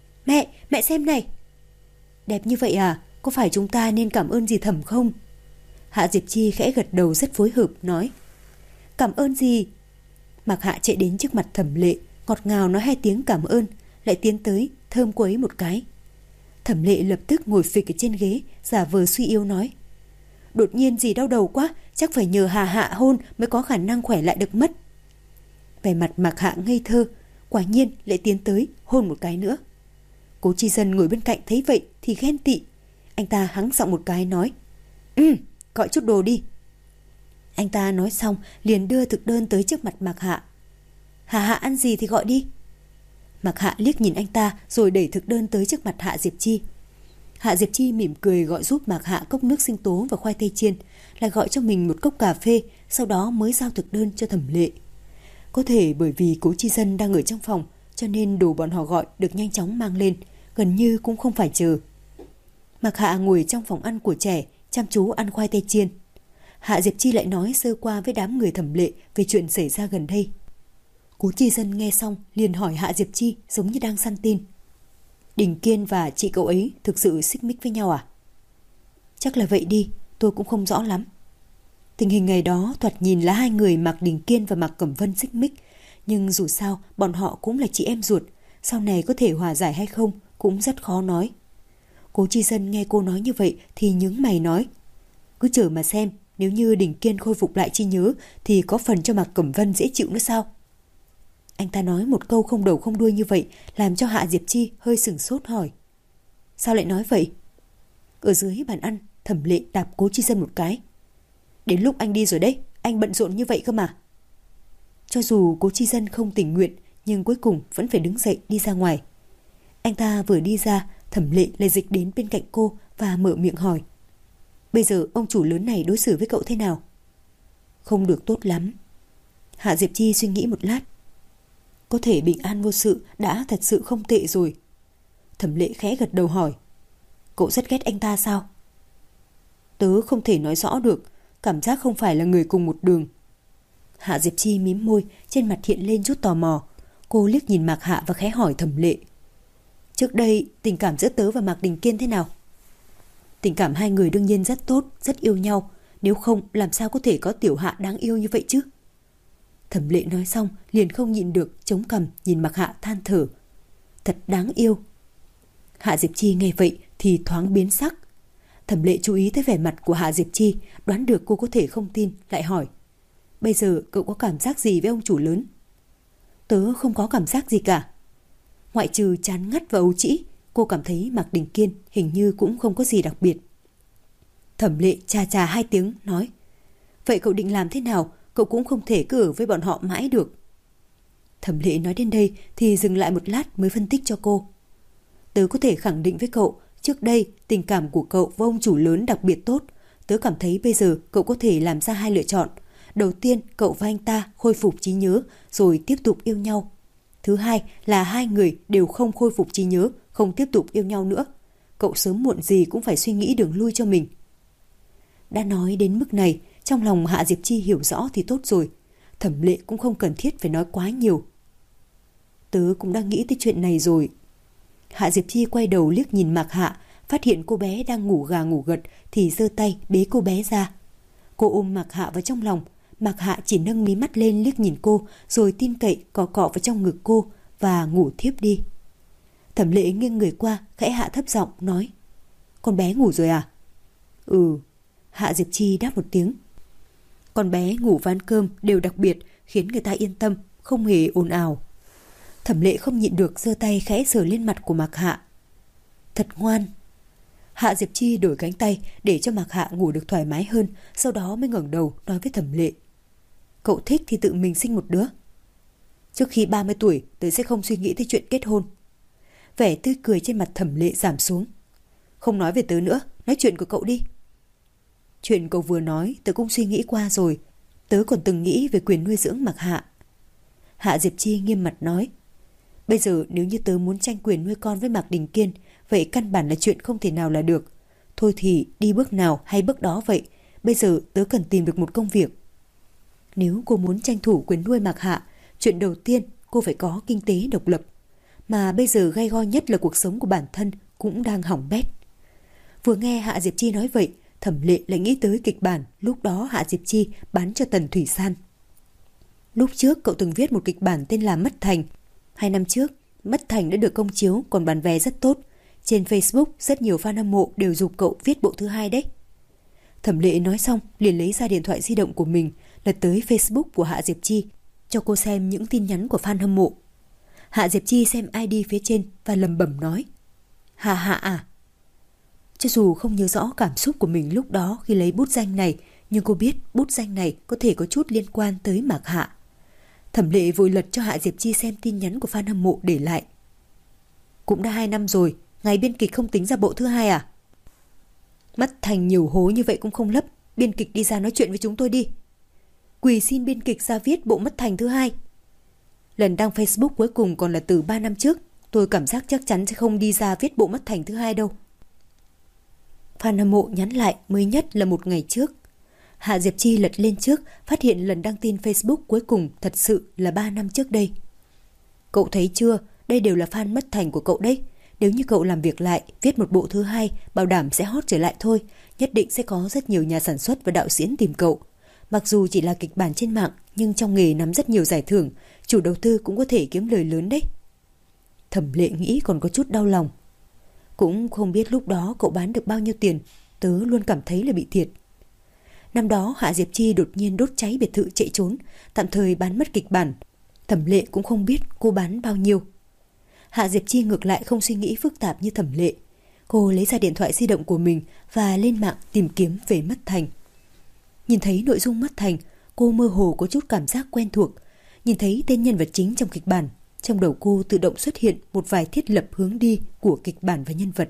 Mẹ xem này! Đẹp như vậy à? Có phải chúng ta nên cảm ơn dì Thẩm không? Hạ Diệp Chi khẽ gật đầu rất phối hợp, nói. Cảm ơn gì? Mạc Hạ chạy đến trước mặt Thẩm Lệ, ngọt ngào nói 2 tiếng cảm ơn, lại tiến tới thơm cô ấy một cái. Thẩm Lệ lập tức ngồi phịch ở trên ghế, giả vờ suy yếu nói. Đột nhiên dì đau đầu quá, chắc phải nhờ Hà Hạ hôn mới có khả năng khỏe lại được mất. Vẻ mặt Mạc Hạ ngây thơ, quả nhiên lại tiến tới hôn một cái nữa. Cố Chi Dân ngồi bên cạnh thấy vậy thì ghen tị. Anh ta hắng giọng một cái nói. Gọi chút đồ đi. Anh ta nói xong liền đưa thực đơn tới trước mặt Mạc Hạ. Hà Hạ ăn gì thì gọi đi. Mạc Hạ liếc nhìn anh ta rồi đẩy thực đơn tới trước mặt Hạ Diệp Chi. Hạ Diệp Chi mỉm cười gọi giúp Mạc Hạ cốc nước sinh tố và khoai tây chiên, lại gọi cho mình một cốc cà phê, sau đó mới giao thực đơn cho Thẩm Lệ. Có thể bởi vì Cố Chi Dân đang ở trong phòng, cho nên đồ bọn họ gọi được nhanh chóng mang lên, gần như cũng không phải chờ. Mạc Hạ ngồi trong phòng ăn của trẻ, chăm chú ăn khoai tây chiên. Hạ Diệp Chi lại nói sơ qua với đám người Thẩm Lệ về chuyện xảy ra gần đây. Cố Chi Dân nghe xong liền hỏi Hạ Diệp Chi giống như đang săn tin. Đình Kiên và chị cậu ấy thực sự xích mích với nhau à? Chắc là vậy đi, tôi cũng không rõ lắm. Tình hình ngày đó thoạt nhìn là 2 người Mạc Đình Kiên và Mạc Cẩm Vân xích mích, nhưng dù sao bọn họ cũng là chị em ruột, sau này có thể hòa giải hay không cũng rất khó nói. Cố Chi Dân nghe cô nói như vậy thì nhướng mày nói. Cứ chờ mà xem, nếu như Đình Kiên khôi phục lại trí nhớ thì có phần cho Mạc Cẩm Vân dễ chịu nữa sao? Anh ta nói một câu không đầu không đuôi như vậy làm cho Hạ Diệp Chi hơi sửng sốt hỏi. Sao lại nói vậy? Ở dưới bàn ăn, Thẩm Lệ đạp Cố Chi Dân một cái. Đến lúc anh đi rồi đấy, anh bận rộn như vậy cơ mà. Cho dù Cố Chi Dân không tình nguyện, nhưng cuối cùng vẫn phải đứng dậy đi ra ngoài. Anh ta vừa đi ra, Thẩm Lệ lại dịch đến bên cạnh cô và mở miệng hỏi. Bây giờ ông chủ lớn này đối xử với cậu thế nào? Không được tốt lắm. Hạ Diệp Chi suy nghĩ một lát. Có thể bình an vô sự đã thật sự không tệ rồi. Thẩm Lệ khẽ gật đầu hỏi. Cậu rất ghét anh ta sao? Tớ không thể nói rõ được, cảm giác không phải là người cùng một đường. Hạ Diệp Chi mím môi, trên mặt hiện lên chút tò mò. Cô liếc nhìn Mạc Hạ và khẽ hỏi Thẩm Lệ. Trước đây tình cảm giữa tớ và Mạc Đình Kiên thế nào? Tình cảm 2 người đương nhiên rất tốt, rất yêu nhau. Nếu không làm sao có thể có tiểu Hạ đáng yêu như vậy chứ? Thẩm Lệ nói xong liền không nhịn được, chống cằm nhìn Mạc Hạ than thở. Thật đáng yêu. Hạ Diệp Chi nghe vậy thì thoáng biến sắc. Thẩm Lệ chú ý tới vẻ mặt của Hạ Diệp Chi, đoán được cô có thể không tin, lại hỏi. Bây giờ cậu có cảm giác gì với ông chủ lớn? Tớ không có cảm giác gì cả. Ngoại trừ chán ngắt và ấu trĩ, cô cảm thấy Mạc Đình Kiên hình như cũng không có gì đặc biệt. Thẩm Lệ chà chà 2 tiếng nói. Vậy cậu định làm thế nào? Cậu cũng không thể cứ ở với bọn họ mãi được. Thẩm Lệ nói đến đây thì dừng lại một lát mới phân tích cho cô. Tớ có thể khẳng định với cậu, trước đây tình cảm của cậu với ông chủ lớn đặc biệt tốt. Tớ cảm thấy bây giờ cậu có thể làm ra 2 lựa chọn. Đầu tiên, cậu và anh ta khôi phục trí nhớ rồi tiếp tục yêu nhau. Thứ hai là 2 người đều không khôi phục trí nhớ, không tiếp tục yêu nhau nữa. Cậu sớm muộn gì cũng phải suy nghĩ đường lui cho mình. Đã nói đến mức này, trong lòng Hạ Diệp Chi hiểu rõ thì tốt rồi. Thẩm Lệ cũng không cần thiết phải nói quá nhiều. Tớ cũng đang nghĩ tới chuyện này rồi. Hạ Diệp Chi quay đầu liếc nhìn Mạc Hạ, phát hiện cô bé đang ngủ gà ngủ gật thì giơ tay bế cô bé ra. Cô ôm Mạc Hạ vào trong lòng. Mạc Hạ chỉ nâng mí mắt lên liếc nhìn cô, rồi tin cậy cọ cọ vào trong ngực cô và ngủ thiếp đi. Thẩm Lệ nghiêng người qua, khẽ hạ thấp giọng nói. Con bé ngủ rồi à? Ừ. Hạ Diệp Chi đáp một tiếng. Con bé ngủ và ăn cơm đều đặc biệt, khiến người ta yên tâm, không hề ồn ào. Thẩm Lệ không nhịn được giơ tay khẽ sờ lên mặt của Mạc Hạ. Thật ngoan. Hạ Diệp Chi đổi cánh tay để cho Mạc Hạ ngủ được thoải mái hơn, sau đó mới ngẩng đầu nói với Thẩm Lệ. Cậu thích thì tự mình sinh một đứa. Trước khi 30 tuổi tớ sẽ không suy nghĩ tới chuyện kết hôn. Vẻ tươi cười trên mặt Thẩm Lệ giảm xuống. Không nói về tớ nữa, nói chuyện của cậu đi. Chuyện cậu vừa nói tớ cũng suy nghĩ qua rồi. Tớ còn từng nghĩ về quyền nuôi dưỡng Mạc Hạ. Hạ Diệp Chi nghiêm mặt nói. Bây giờ nếu như tớ muốn tranh quyền nuôi con với Mạc Đình Kiên, vậy căn bản là chuyện không thể nào là được. Thôi thì đi bước nào hay bước đó vậy. Bây giờ tớ cần tìm được một công việc. Nếu cô muốn tranh thủ quyền nuôi Mạc Hạ, chuyện đầu tiên cô phải có kinh tế độc lập. Mà bây giờ gay go nhất là cuộc sống của bản thân cũng đang hỏng bét. Vừa nghe Hạ Diệp Chi nói vậy, Thẩm Lệ lại nghĩ tới kịch bản lúc đó Hạ Diệp Chi bán cho Tần Thủy San. Lúc trước cậu từng viết một kịch bản tên là Mất Thành. 2 năm trước, Mất Thành đã được công chiếu còn bán vé rất tốt. Trên Facebook rất nhiều fan hâm mộ đều giục cậu viết bộ thứ 2 đấy. Thẩm Lệ nói xong liền lấy ra điện thoại di động của mình, lật tới Facebook của Hạ Diệp Chi, cho cô xem những tin nhắn của fan hâm mộ. Hạ Diệp Chi xem ID phía trên và lẩm bẩm nói. Hạ Hạ à? Cho dù không nhớ rõ cảm xúc của mình lúc đó khi lấy bút danh này, nhưng cô biết bút danh này có thể có chút liên quan tới Mạc Hạ. Thẩm Lệ vội lật cho Hạ Diệp Chi xem tin nhắn của fan hâm mộ để lại. Cũng đã 2 năm rồi, ngày biên kịch không tính ra bộ thứ 2 à? Mất Thành nhiều hố như vậy cũng không lấp, biên kịch đi ra nói chuyện với chúng tôi đi. Quỳ xin biên kịch ra viết bộ Mất Thành thứ 2. Lần đăng Facebook cuối cùng còn là từ 3 năm trước, tôi cảm giác chắc chắn sẽ không đi ra viết bộ Mất Thành thứ 2 đâu. Fan hâm mộ nhắn lại mới nhất là 1 ngày trước. Hạ Diệp Chi lật lên trước, phát hiện lần đăng tin Facebook cuối cùng thật sự là 3 năm trước đây. Cậu thấy chưa, đây đều là fan Mất Thành của cậu đấy. Nếu như cậu làm việc lại, viết một bộ thứ 2, bảo đảm sẽ hot trở lại thôi. Nhất định sẽ có rất nhiều nhà sản xuất và đạo diễn tìm cậu. Mặc dù chỉ là kịch bản trên mạng, nhưng trong nghề nắm rất nhiều giải thưởng, chủ đầu tư cũng có thể kiếm lời lớn đấy. Thẩm Lệ nghĩ còn có chút đau lòng. Cũng không biết lúc đó cậu bán được bao nhiêu tiền, tớ luôn cảm thấy là bị thiệt. Năm đó Hạ Diệp Chi đột nhiên đốt cháy biệt thự chạy trốn, tạm thời bán mất kịch bản. Thẩm Lệ cũng không biết cô bán bao nhiêu. Hạ Diệp Chi ngược lại không suy nghĩ phức tạp như Thẩm Lệ. Cô lấy ra điện thoại di động của mình và lên mạng tìm kiếm về Mất Thành. Nhìn thấy nội dung Mất Thành, cô mơ hồ có chút cảm giác quen thuộc. Nhìn thấy tên nhân vật chính trong kịch bản, trong đầu cô tự động xuất hiện một vài thiết lập hướng đi của kịch bản và nhân vật.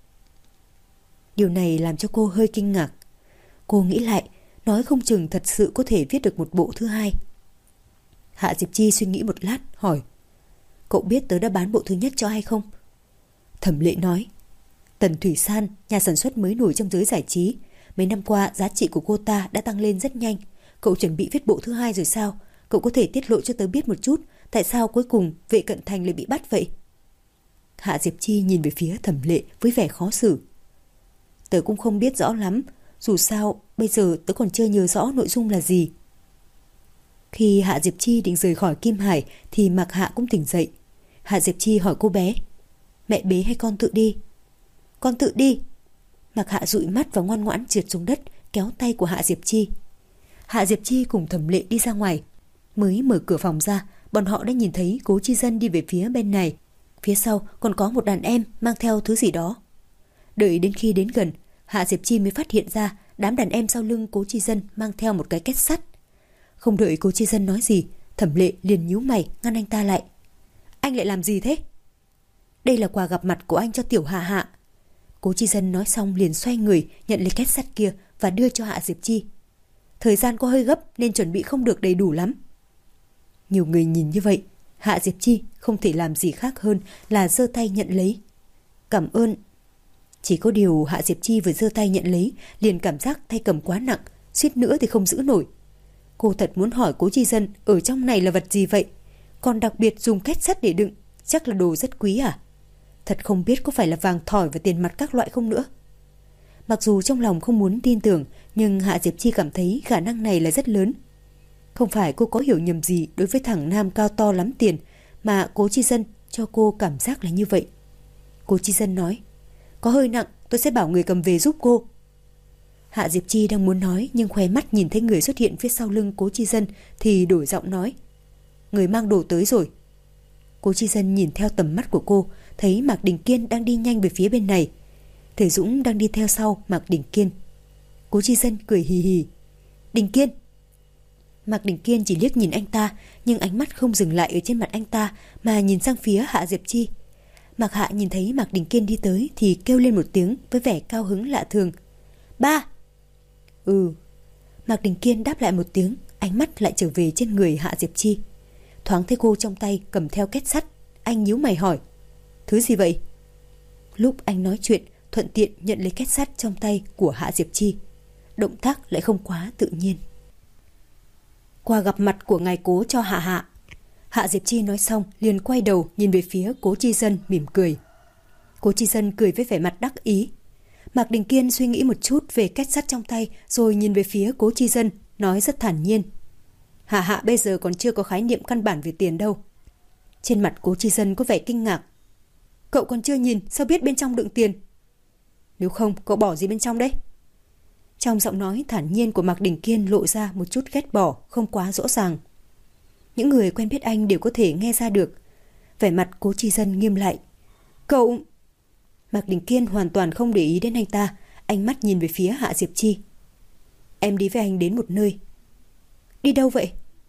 Điều này làm cho cô hơi kinh ngạc. Cô nghĩ lại, nói không chừng thật sự có thể viết được một bộ thứ 2. Hạ Diệp Chi suy nghĩ một lát, hỏi. Cậu biết tớ đã bán bộ thứ nhất cho ai không? Thẩm Lệ nói. Tần Thủy San, nhà sản xuất mới nổi trong giới giải trí. Mấy năm qua giá trị của cô ta đã tăng lên rất nhanh. Cậu chuẩn bị viết bộ thứ 2 rồi sao? Cậu có thể tiết lộ cho tớ biết một chút, tại sao cuối cùng Vệ Cận Thành lại bị bắt vậy? Hạ Diệp Chi nhìn về phía Thẩm Lệ với vẻ khó xử. Tớ cũng không biết rõ lắm. Dù sao, bây giờ tớ còn chưa nhớ rõ nội dung là gì. Khi Hạ Diệp Chi định rời khỏi Kim Hải thì Mạc Hạ cũng tỉnh dậy. Hạ Diệp Chi hỏi cô bé. Mẹ bế hay con tự đi? Con tự đi. Mạc Hạ dụi mắt và ngoan ngoãn trượt xuống đất, kéo tay của Hạ Diệp Chi. Hạ Diệp Chi cùng Thẩm Lệ đi ra ngoài. Mới mở cửa phòng ra, bọn họ đã nhìn thấy Cố Chi Dân đi về phía bên này. Phía sau còn có một đàn em mang theo thứ gì đó. Đợi đến khi đến gần, Hạ Diệp Chi mới phát hiện ra đám đàn em sau lưng Cố Chi Dân mang theo một cái két sắt. Không đợi Cố Chi Dân nói gì, Thẩm Lệ liền nhíu mày ngăn anh ta lại. Anh lại làm gì thế? Đây là quà gặp mặt của anh cho Tiểu Hạ Hạ. Cố Chi Dân nói xong liền xoay người nhận lấy két sắt kia và đưa cho Hạ Diệp Chi. Thời gian có hơi gấp nên chuẩn bị không được đầy đủ lắm. Nhiều người nhìn như vậy, Hạ Diệp Chi không thể làm gì khác hơn là giơ tay nhận lấy. Cảm ơn. Chỉ có điều Hạ Diệp Chi vừa giơ tay nhận lấy liền cảm giác tay cầm quá nặng, suýt nữa thì không giữ nổi. Cô thật muốn hỏi Cố Chi Dân ở trong này là vật gì vậy, còn đặc biệt dùng két sắt để đựng, chắc là đồ rất quý à? Thật không biết có phải là vàng thỏi và tiền mặt các loại không nữa. Mặc dù trong lòng không muốn tin tưởng, nhưng Hạ Diệp Chi cảm thấy khả năng này là rất lớn. Không phải cô có hiểu nhầm gì đối với thằng nam cao to lắm tiền, mà Cố Chi Dân cho cô cảm giác là như vậy. Cố Chi Dân nói, có hơi nặng, tôi sẽ bảo người cầm về giúp cô. Hạ Diệp Chi đang muốn nói, nhưng khóe mắt nhìn thấy người xuất hiện phía sau lưng Cố Chi Dân thì đổi giọng nói, người mang đồ tới rồi. Cố Chi Dân nhìn theo tầm mắt của cô, thấy Mạc Đình Kiên đang đi nhanh về phía bên này. Thời Dũng đang đi theo sau Mạc Đình Kiên. Cố Chi Dân cười hì hì. Đình Kiên. Mạc Đình Kiên chỉ liếc nhìn anh ta, nhưng ánh mắt không dừng lại ở trên mặt anh ta mà nhìn sang phía Hạ Diệp Chi. Mạc Hạ nhìn thấy Mạc Đình Kiên đi tới thì kêu lên một tiếng với vẻ cao hứng lạ thường. Ba. Mạc Đình Kiên đáp lại một tiếng, ánh mắt lại trở về trên người Hạ Diệp Chi. Thoáng thấy cô trong tay cầm theo két sắt, anh nhíu mày hỏi. Thứ gì vậy? Lúc anh nói chuyện, thuận tiện nhận lấy két sắt trong tay của Hạ Diệp Chi. Động tác lại không quá tự nhiên. Qua gặp mặt của ngài Cố cho Hạ Hạ. Hạ Diệp Chi nói xong liền quay đầu nhìn về phía Cố Chi Dân mỉm cười. Cố Chi Dân cười với vẻ mặt đắc ý. Mạc Đình Kiên suy nghĩ một chút về két sắt trong tay rồi nhìn về phía Cố Chi Dân, nói rất thản nhiên. Hạ Hạ bây giờ còn chưa có khái niệm căn bản về tiền đâu. Trên mặt Cố Chi Dân có vẻ kinh ngạc. Cậu còn chưa nhìn, sao biết bên trong đựng tiền? Nếu không, cậu bỏ gì bên trong đấy? Trong giọng nói thản nhiên của Mạc Đình Kiên lộ ra một chút ghét bỏ, không quá rõ ràng. Những người quen biết anh đều có thể nghe ra được. Vẻ mặt Cố Chi Dân nghiêm lại. Cậu... Mạc Đình Kiên hoàn toàn không để ý đến anh ta, ánh mắt nhìn về phía Hạ Diệp Chi. Em đi với anh đến một nơi. Đi đâu vậy?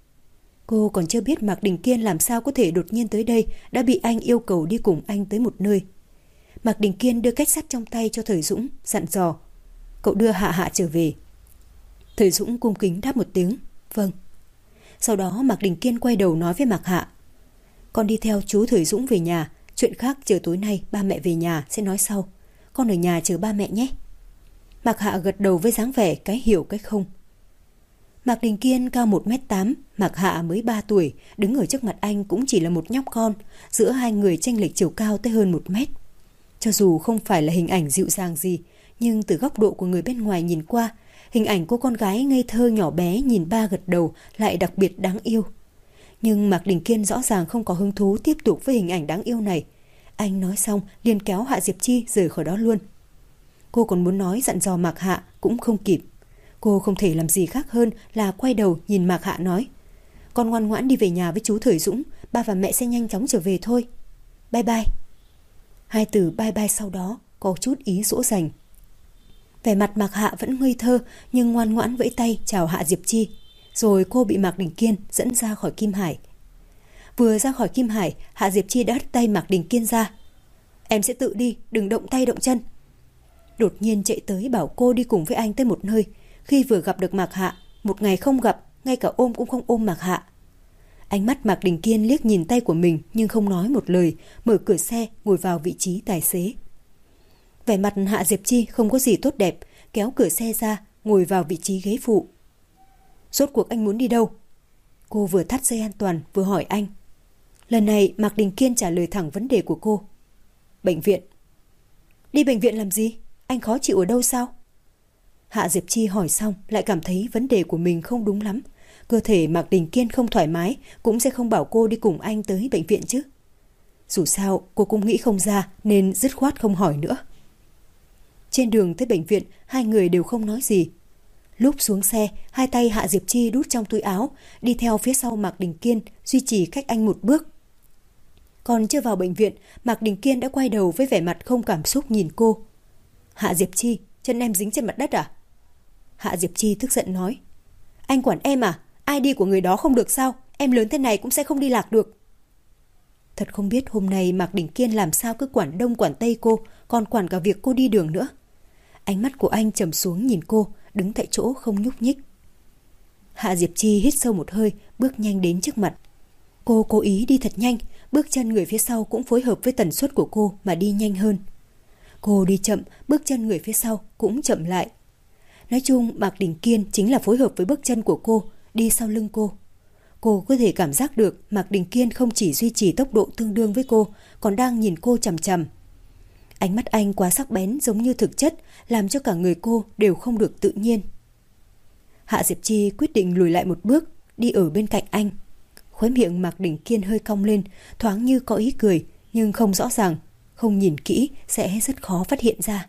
Cô còn chưa biết Mạc Đình Kiên làm sao có thể đột nhiên tới đây, đã bị anh yêu cầu đi cùng anh tới một nơi. Mạc Đình Kiên đưa két sắt trong tay cho Thời Dũng, dặn dò. Cậu đưa Hạ Hạ trở về. Thời Dũng cung kính đáp một tiếng. Vâng. Sau đó Mạc Đình Kiên quay đầu nói với Mạc Hạ. Con đi theo chú Thời Dũng về nhà. Chuyện khác chờ tối nay ba mẹ về nhà sẽ nói sau. Con ở nhà chờ ba mẹ nhé. Mạc Hạ gật đầu với dáng vẻ cái hiểu cái không. Mạc Đình Kiên cao 1m8, Mạc Hạ mới 3 tuổi, đứng ở trước mặt anh cũng chỉ là một nhóc con, giữa hai người chênh lệch chiều cao tới hơn 1 mét. Cho dù không phải là hình ảnh dịu dàng gì, nhưng từ góc độ của người bên ngoài nhìn qua, hình ảnh cô con gái ngây thơ nhỏ bé nhìn ba gật đầu lại đặc biệt đáng yêu. Nhưng Mạc Đình Kiên rõ ràng không có hứng thú tiếp tục với hình ảnh đáng yêu này. Anh nói xong liền kéo Hạ Diệp Chi rời khỏi đó luôn. Cô còn muốn nói dặn dò Mạc Hạ cũng không kịp. Cô không thể làm gì khác hơn là quay đầu nhìn Mạc Hạ nói. Con ngoan ngoãn đi về nhà với chú Thời Dũng, ba và mẹ sẽ nhanh chóng trở về thôi. Bye bye. Hai từ bye bye sau đó có chút ý dỗ dành. Vẻ mặt Mạc Hạ vẫn ngây thơ nhưng ngoan ngoãn vẫy tay chào Hạ Diệp Chi. Rồi cô bị Mạc Đình Kiên dẫn ra khỏi Kim Hải. Vừa ra khỏi Kim Hải, Hạ Diệp Chi đã hất tay Mạc Đình Kiên ra. Em sẽ tự đi, đừng động tay động chân. Đột nhiên chạy tới bảo cô đi cùng với anh tới một nơi. Khi vừa gặp được Mạc Hạ, một ngày không gặp, ngay cả ôm cũng không ôm Mạc Hạ. Ánh mắt Mạc Đình Kiên liếc nhìn tay của mình nhưng không nói một lời, mở cửa xe ngồi vào vị trí tài xế. Vẻ mặt Hạ Diệp Chi không có gì tốt đẹp, kéo cửa xe ra, ngồi vào vị trí ghế phụ. Rốt cuộc anh muốn đi đâu? Cô vừa thắt dây an toàn vừa hỏi anh. Lần này Mạc Đình Kiên trả lời thẳng vấn đề của cô. Bệnh viện. Đi bệnh viện làm gì? Anh khó chịu ở đâu sao? Hạ Diệp Chi hỏi xong lại cảm thấy vấn đề của mình không đúng lắm. Cơ thể Mạc Đình Kiên không thoải mái cũng sẽ không bảo cô đi cùng anh tới bệnh viện chứ. Dù sao cô cũng nghĩ không ra nên dứt khoát không hỏi nữa. Trên đường tới bệnh viện, hai người đều không nói gì. Lúc xuống xe, hai tay Hạ Diệp Chi đút trong túi áo, đi theo phía sau Mạc Đình Kiên, duy trì cách anh một bước. Còn chưa vào bệnh viện, Mạc Đình Kiên đã quay đầu với vẻ mặt không cảm xúc nhìn cô. Hạ Diệp Chi, chân em dính trên mặt đất à? Hạ Diệp Chi tức giận nói. Anh quản em à? Ai đi của người đó không được sao? Em lớn thế này cũng sẽ không đi lạc được. Thật không biết hôm nay Mạc Đình Kiên làm sao cứ quản đông quản tây cô, còn quản cả việc cô đi đường nữa. Ánh mắt của anh trầm xuống nhìn cô, đứng tại chỗ không nhúc nhích. Hạ Diệp Chi hít sâu một hơi, bước nhanh đến trước mặt. Cô cố ý đi thật nhanh, bước chân người phía sau cũng phối hợp với tần suất của cô mà đi nhanh hơn. Cô đi chậm, bước chân người phía sau cũng chậm lại. Nói chung Mạc Đình Kiên chính là phối hợp với bước chân của cô, đi sau lưng cô. Cô có thể cảm giác được Mạc Đình Kiên không chỉ duy trì tốc độ tương đương với cô, còn đang nhìn cô chằm chằm. Ánh mắt anh quá sắc bén giống như thực chất, làm cho cả người cô đều không được tự nhiên. Hạ Diệp Chi quyết định lùi lại một bước, đi ở bên cạnh anh. Khóe miệng Mạc Đình Kiên hơi cong lên, thoáng như có ý cười, nhưng không rõ ràng, không nhìn kỹ sẽ rất khó phát hiện ra.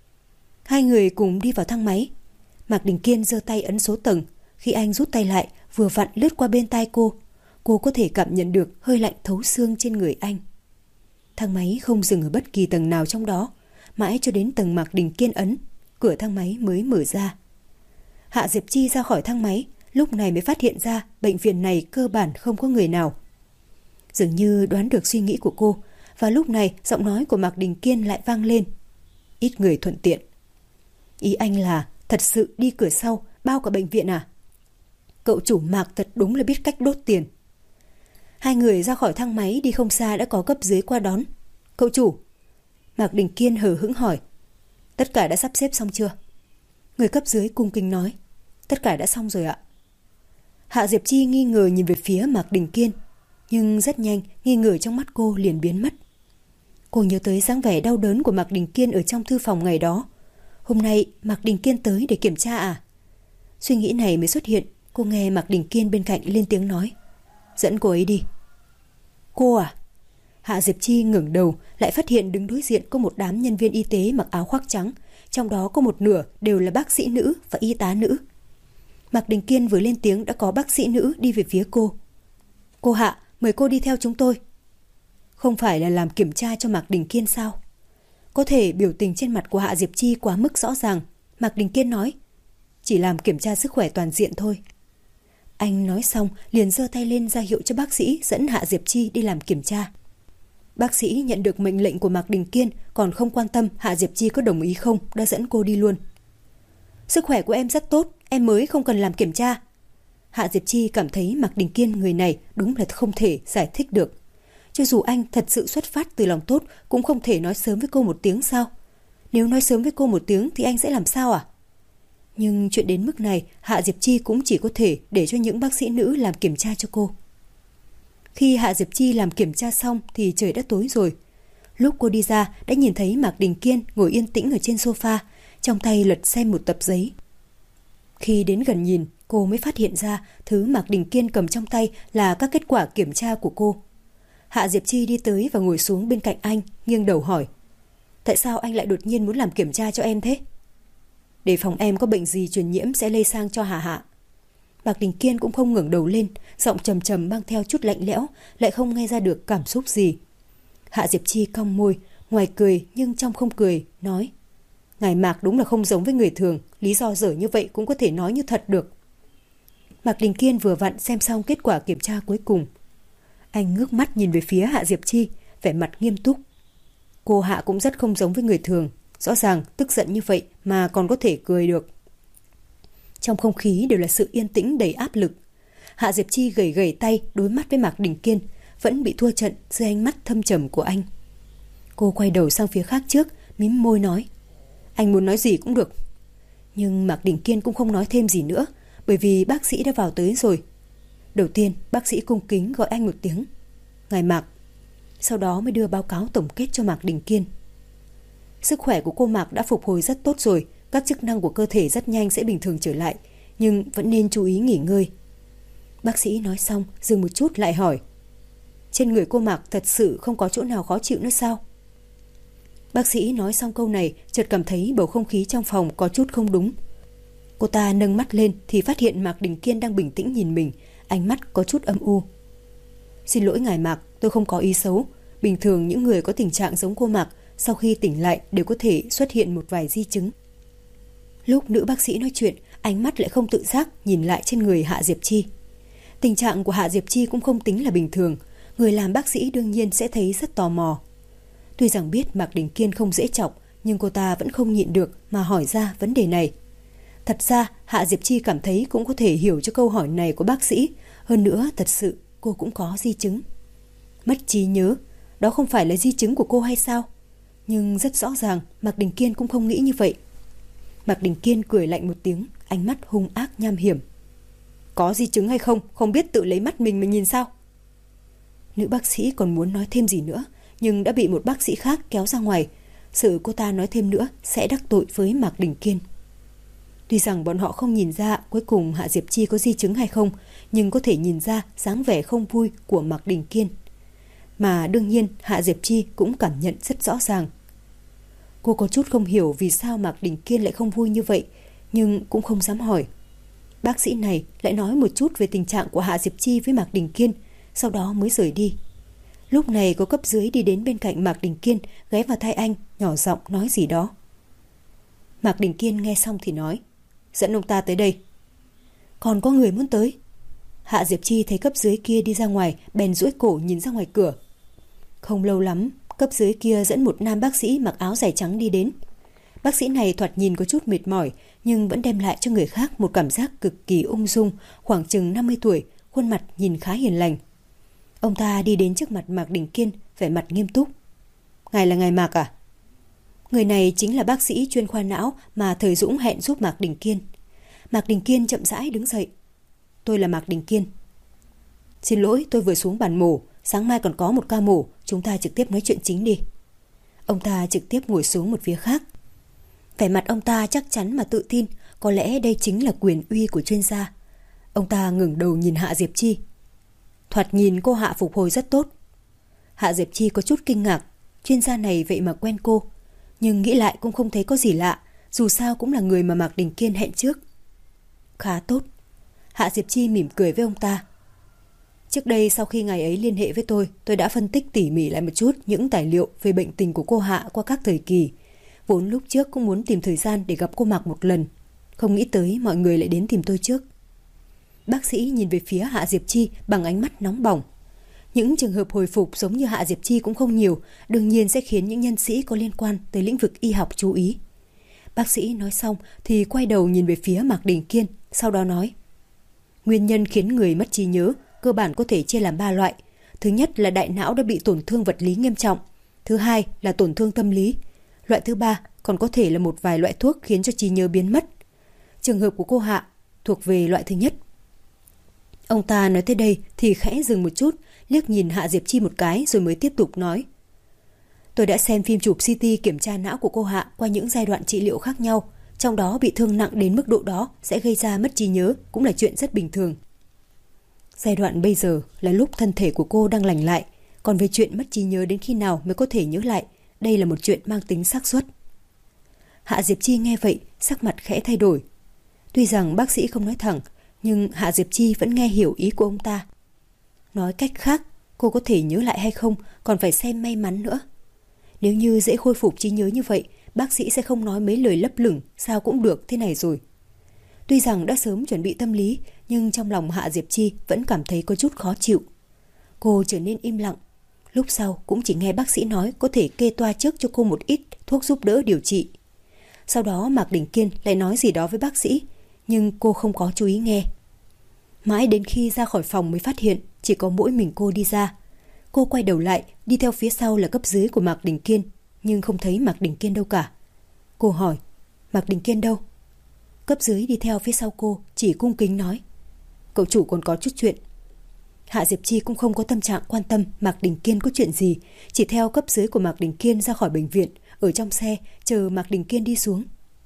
Hai người cùng đi vào thang máy. Mạc Đình Kiên giơ tay ấn số tầng, khi anh rút tay lại, vừa vặn lướt qua bên tai cô cô có thể cảm nhận được hơi lạnh thấu xương trên người anh. Thang máy không dừng ở bất kỳ tầng nào trong đó, mãi cho đến tầng Mạc Đình Kiên ấn, cửa thang máy mới mở ra. Hạ Diệp Chi ra khỏi thang máy, lúc này mới phát hiện ra bệnh viện này cơ bản không có người nào. Dường như đoán được suy nghĩ của cô, và lúc này giọng nói của Mạc Đình Kiên lại vang lên. Ít người thuận tiện. Ý anh là thật sự đi cửa sau bao cả bệnh viện à? Cậu chủ Mạc thật đúng là biết cách đốt tiền. Hai người ra khỏi thang máy đi không xa đã có cấp dưới qua đón. Cậu chủ. Mạc Đình Kiên hờ hững hỏi. Tất cả đã sắp xếp xong chưa? Người cấp dưới cung kính nói. Tất cả đã xong rồi ạ. Hạ Diệp Chi nghi ngờ nhìn về phía Mạc Đình Kiên, nhưng rất nhanh nghi ngờ trong mắt cô liền biến mất. Cô nhớ tới dáng vẻ đau đớn của Mạc Đình Kiên ở trong thư phòng ngày đó. Hôm nay Mạc Đình Kiên tới để kiểm tra à? Suy nghĩ này mới xuất hiện. Cô nghe Mạc Đình Kiên bên cạnh lên tiếng nói. Dẫn cô ấy đi. Cô à? Hạ Diệp Chi ngẩng đầu lại phát hiện đứng đối diện có một đám nhân viên y tế mặc áo khoác trắng, trong đó có một nửa đều là bác sĩ nữ và y tá nữ. Mạc Đình Kiên vừa lên tiếng đã có bác sĩ nữ đi về phía cô. Cô Hạ, mời cô đi theo chúng tôi. Không phải là làm kiểm tra cho Mạc Đình Kiên sao? Có thể biểu tình trên mặt của Hạ Diệp Chi quá mức rõ ràng. Mạc Đình Kiên nói. Chỉ làm kiểm tra sức khỏe toàn diện thôi. Anh nói xong liền giơ tay lên ra hiệu cho bác sĩ dẫn Hạ Diệp Chi đi làm kiểm tra. Bác sĩ nhận được mệnh lệnh của Mạc Đình Kiên, còn không quan tâm Hạ Diệp Chi có đồng ý không, đã dẫn cô đi luôn. Sức khỏe của em rất tốt, em mới không cần làm kiểm tra. Hạ Diệp Chi cảm thấy Mạc Đình Kiên người này đúng là không thể giải thích được. Cho dù anh thật sự xuất phát từ lòng tốt cũng không thể nói sớm với cô một tiếng sao? Nếu nói sớm với cô một tiếng thì anh sẽ làm sao à? Nhưng chuyện đến mức này, Hạ Diệp Chi cũng chỉ có thể để cho những bác sĩ nữ làm kiểm tra cho cô. Khi Hạ Diệp Chi làm kiểm tra xong thì trời đã tối rồi. Lúc cô đi ra đã nhìn thấy Mạc Đình Kiên ngồi yên tĩnh ở trên sofa, trong tay lật xem một tập giấy. Khi đến gần nhìn, cô mới phát hiện ra thứ Mạc Đình Kiên cầm trong tay là các kết quả kiểm tra của cô. Hạ Diệp Chi đi tới và ngồi xuống bên cạnh anh, nghiêng đầu hỏi. Tại sao anh lại đột nhiên muốn làm kiểm tra cho em thế? Để phòng em có bệnh gì truyền nhiễm sẽ lây sang cho Hạ. Mạc Đình Kiên cũng không ngẩng đầu lên, giọng trầm trầm mang theo chút lạnh lẽo, lại không nghe ra được cảm xúc gì. Hạ Diệp Chi cong môi, ngoài cười nhưng trong không cười, nói. Ngài Mạc đúng là không giống với người thường, lý do dở như vậy cũng có thể nói như thật được. Mạc Đình Kiên vừa vặn xem xong kết quả kiểm tra cuối cùng. Anh ngước mắt nhìn về phía Hạ Diệp Chi, vẻ mặt nghiêm túc. Cô Hạ cũng rất không giống với người thường, rõ ràng tức giận như vậy mà còn có thể cười được. Trong không khí đều là sự yên tĩnh đầy áp lực. Hạ Diệp Chi gầy gầy tay đối mắt với Mạc Đình Kiên, vẫn bị thua trận dưới ánh mắt thâm trầm của anh. Cô quay đầu sang phía khác trước, mím môi nói. Anh muốn nói gì cũng được. Nhưng Mạc Đình Kiên cũng không nói thêm gì nữa, bởi vì bác sĩ đã vào tới rồi. Đầu tiên bác sĩ cung kính gọi anh một tiếng. Ngài Mạc. Sau đó mới đưa báo cáo tổng kết cho Mạc Đình Kiên. Sức khỏe của cô Mạc đã phục hồi rất tốt rồi, các chức năng của cơ thể rất nhanh sẽ bình thường trở lại, nhưng vẫn nên chú ý nghỉ ngơi. Bác sĩ nói xong, dừng một chút lại hỏi. Trên người cô Mạc thật sự không có chỗ nào khó chịu nữa sao? Bác sĩ nói xong câu này, chợt cảm thấy bầu không khí trong phòng có chút không đúng. Cô ta nâng mắt lên thì phát hiện Mạc Đình Kiên đang bình tĩnh nhìn mình, ánh mắt có chút âm u. Xin lỗi ngài Mạc, tôi không có ý xấu. Bình thường những người có tình trạng giống cô Mạc sau khi tỉnh lại đều có thể xuất hiện một vài di chứng. Lúc nữ bác sĩ nói chuyện, ánh mắt lại không tự giác nhìn lại trên người Hạ Diệp Chi. Tình trạng của Hạ Diệp Chi cũng không tính là bình thường, người làm bác sĩ đương nhiên sẽ thấy rất tò mò. Tuy rằng biết Mạc Đình Kiên không dễ chọc, nhưng cô ta vẫn không nhịn được mà hỏi ra vấn đề này. Thật ra Hạ Diệp Chi cảm thấy cũng có thể hiểu cho câu hỏi này của bác sĩ. Hơn nữa thật sự cô cũng có di chứng. Mất trí nhớ, đó không phải là di chứng của cô hay sao? Nhưng rất rõ ràng Mạc Đình Kiên cũng không nghĩ như vậy. Mạc Đình Kiên cười lạnh một tiếng, ánh mắt hung ác nham hiểm. Có di chứng hay không, không biết tự lấy mắt mình nhìn sao? Nữ bác sĩ còn muốn nói thêm gì nữa, nhưng đã bị một bác sĩ khác kéo ra ngoài. Sự cô ta nói thêm nữa sẽ đắc tội với Mạc Đình Kiên. Tuy rằng bọn họ không nhìn ra cuối cùng Hạ Diệp Chi có di chứng hay không, nhưng có thể nhìn ra dáng vẻ không vui của Mạc Đình Kiên. Mà đương nhiên Hạ Diệp Chi cũng cảm nhận rất rõ ràng. Cô có chút không hiểu vì sao Mạc Đình Kiên lại không vui như vậy, nhưng cũng không dám hỏi. Bác sĩ này lại nói một chút về tình trạng của Hạ Diệp Chi với Mạc Đình Kiên, sau đó mới rời đi. Lúc này có cấp dưới đi đến bên cạnh Mạc Đình Kiên, ghé vào tai anh, nhỏ giọng nói gì đó. Mạc Đình Kiên nghe xong thì nói, dẫn ông ta tới đây. Còn có người muốn tới. Hạ Diệp Chi thấy cấp dưới kia đi ra ngoài, bèn duỗi cổ nhìn ra ngoài cửa. Không lâu lắm, cấp dưới kia dẫn một nam bác sĩ mặc áo dài trắng đi đến. Bác sĩ này thoạt nhìn có chút mệt mỏi, nhưng vẫn đem lại cho người khác một cảm giác cực kỳ ung dung, khoảng chừng 50 tuổi, khuôn mặt nhìn khá hiền lành. Ông ta đi đến trước mặt Mạc Đình Kiên, vẻ mặt nghiêm túc. Ngài là ngài Mạc à? Người này chính là bác sĩ chuyên khoa não mà Thời Dũng hẹn giúp Mạc Đình Kiên. Mạc Đình Kiên chậm rãi đứng dậy. Tôi là Mạc Đình Kiên. Xin lỗi, tôi vừa xuống bàn mổ, sáng mai còn có một ca mổ, chúng ta trực tiếp nói chuyện chính đi. Ông ta trực tiếp ngồi xuống một phía khác. Vẻ mặt ông ta chắc chắn mà tự tin, có lẽ đây chính là quyền uy của chuyên gia. Ông ta ngẩng đầu nhìn Hạ Diệp Chi. Thoạt nhìn cô Hạ phục hồi rất tốt. Hạ Diệp Chi có chút kinh ngạc, chuyên gia này vậy mà quen cô. Nhưng nghĩ lại cũng không thấy có gì lạ, dù sao cũng là người mà Mạc Đình Kiên hẹn trước. Khá tốt. Hạ Diệp Chi mỉm cười với ông ta. Trước đây sau khi ngài ấy liên hệ với tôi đã phân tích tỉ mỉ lại một chút những tài liệu về bệnh tình của cô Hạ qua các thời kỳ. Vốn lúc trước cũng muốn tìm thời gian để gặp cô Mạc một lần, không nghĩ tới mọi người lại đến tìm tôi trước. Bác sĩ nhìn về phía Hạ Diệp Chi bằng ánh mắt nóng bỏng. Những trường hợp hồi phục giống như Hạ Diệp Chi cũng không nhiều, đương nhiên sẽ khiến những nhân sĩ có liên quan tới lĩnh vực y học chú ý. Bác sĩ nói xong thì quay đầu nhìn về phía Mạc Đình Kiên, sau đó nói: Nguyên nhân khiến người mất trí nhớ cơ bản có thể chia làm 3 loại. Thứ nhất là đại não đã bị tổn thương vật lý nghiêm trọng. Thứ hai là tổn thương tâm lý. Loại thứ ba còn có thể là một vài loại thuốc khiến cho trí nhớ biến mất. Trường hợp của cô Hạ thuộc về loại thứ nhất. Ông ta nói tới đây thì khẽ dừng một chút, liếc nhìn Hạ Diệp Chi một cái rồi mới tiếp tục nói: Tôi đã xem phim chụp CT kiểm tra não của cô Hạ qua những giai đoạn trị liệu khác nhau. Trong đó bị thương nặng đến mức độ đó sẽ gây ra mất trí nhớ, cũng là chuyện rất bình thường. Giai đoạn bây giờ là lúc thân thể của cô đang lành lại, còn về chuyện mất trí nhớ đến khi nào mới có thể nhớ lại, đây là một chuyện mang tính xác suất. Hạ Diệp Chi nghe vậy, sắc mặt khẽ thay đổi. Tuy rằng bác sĩ không nói thẳng, nhưng Hạ Diệp Chi vẫn nghe hiểu ý của ông ta. Nói cách khác, cô có thể nhớ lại hay không còn phải xem may mắn nữa. Nếu như dễ khôi phục trí nhớ như vậy, bác sĩ sẽ không nói mấy lời lấp lửng sao cũng được thế này rồi. Tuy rằng đã sớm chuẩn bị tâm lý, nhưng trong lòng Hạ Diệp Chi vẫn cảm thấy có chút khó chịu. Cô trở nên im lặng. Lúc sau cũng chỉ nghe bác sĩ nói có thể kê toa trước cho cô một ít thuốc giúp đỡ điều trị. Sau đó Mạc Đình Kiên lại nói gì đó với bác sĩ, nhưng cô không có chú ý nghe. Mãi đến khi ra khỏi phòng mới phát hiện chỉ có mỗi mình cô đi ra. Cô quay đầu lại, đi theo phía sau là cấp dưới của Mạc Đình Kiên, nhưng không thấy Mạc Đình Kiên đâu cả. Cô hỏi: Mạc Đình Kiên đâu? Cấp dưới đi theo phía sau cô chỉ cung kính nói: Cậu chủ còn có chút chuyện. Hạ Diệp Chi cũng không có tâm trạng quan tâm Mạc Đình Kiên có chuyện gì, chỉ theo cấp dưới của Mạc Đình Kiên ra khỏi bệnh viện, ở trong xe chờ Mạc Đình Kiên đi xuống.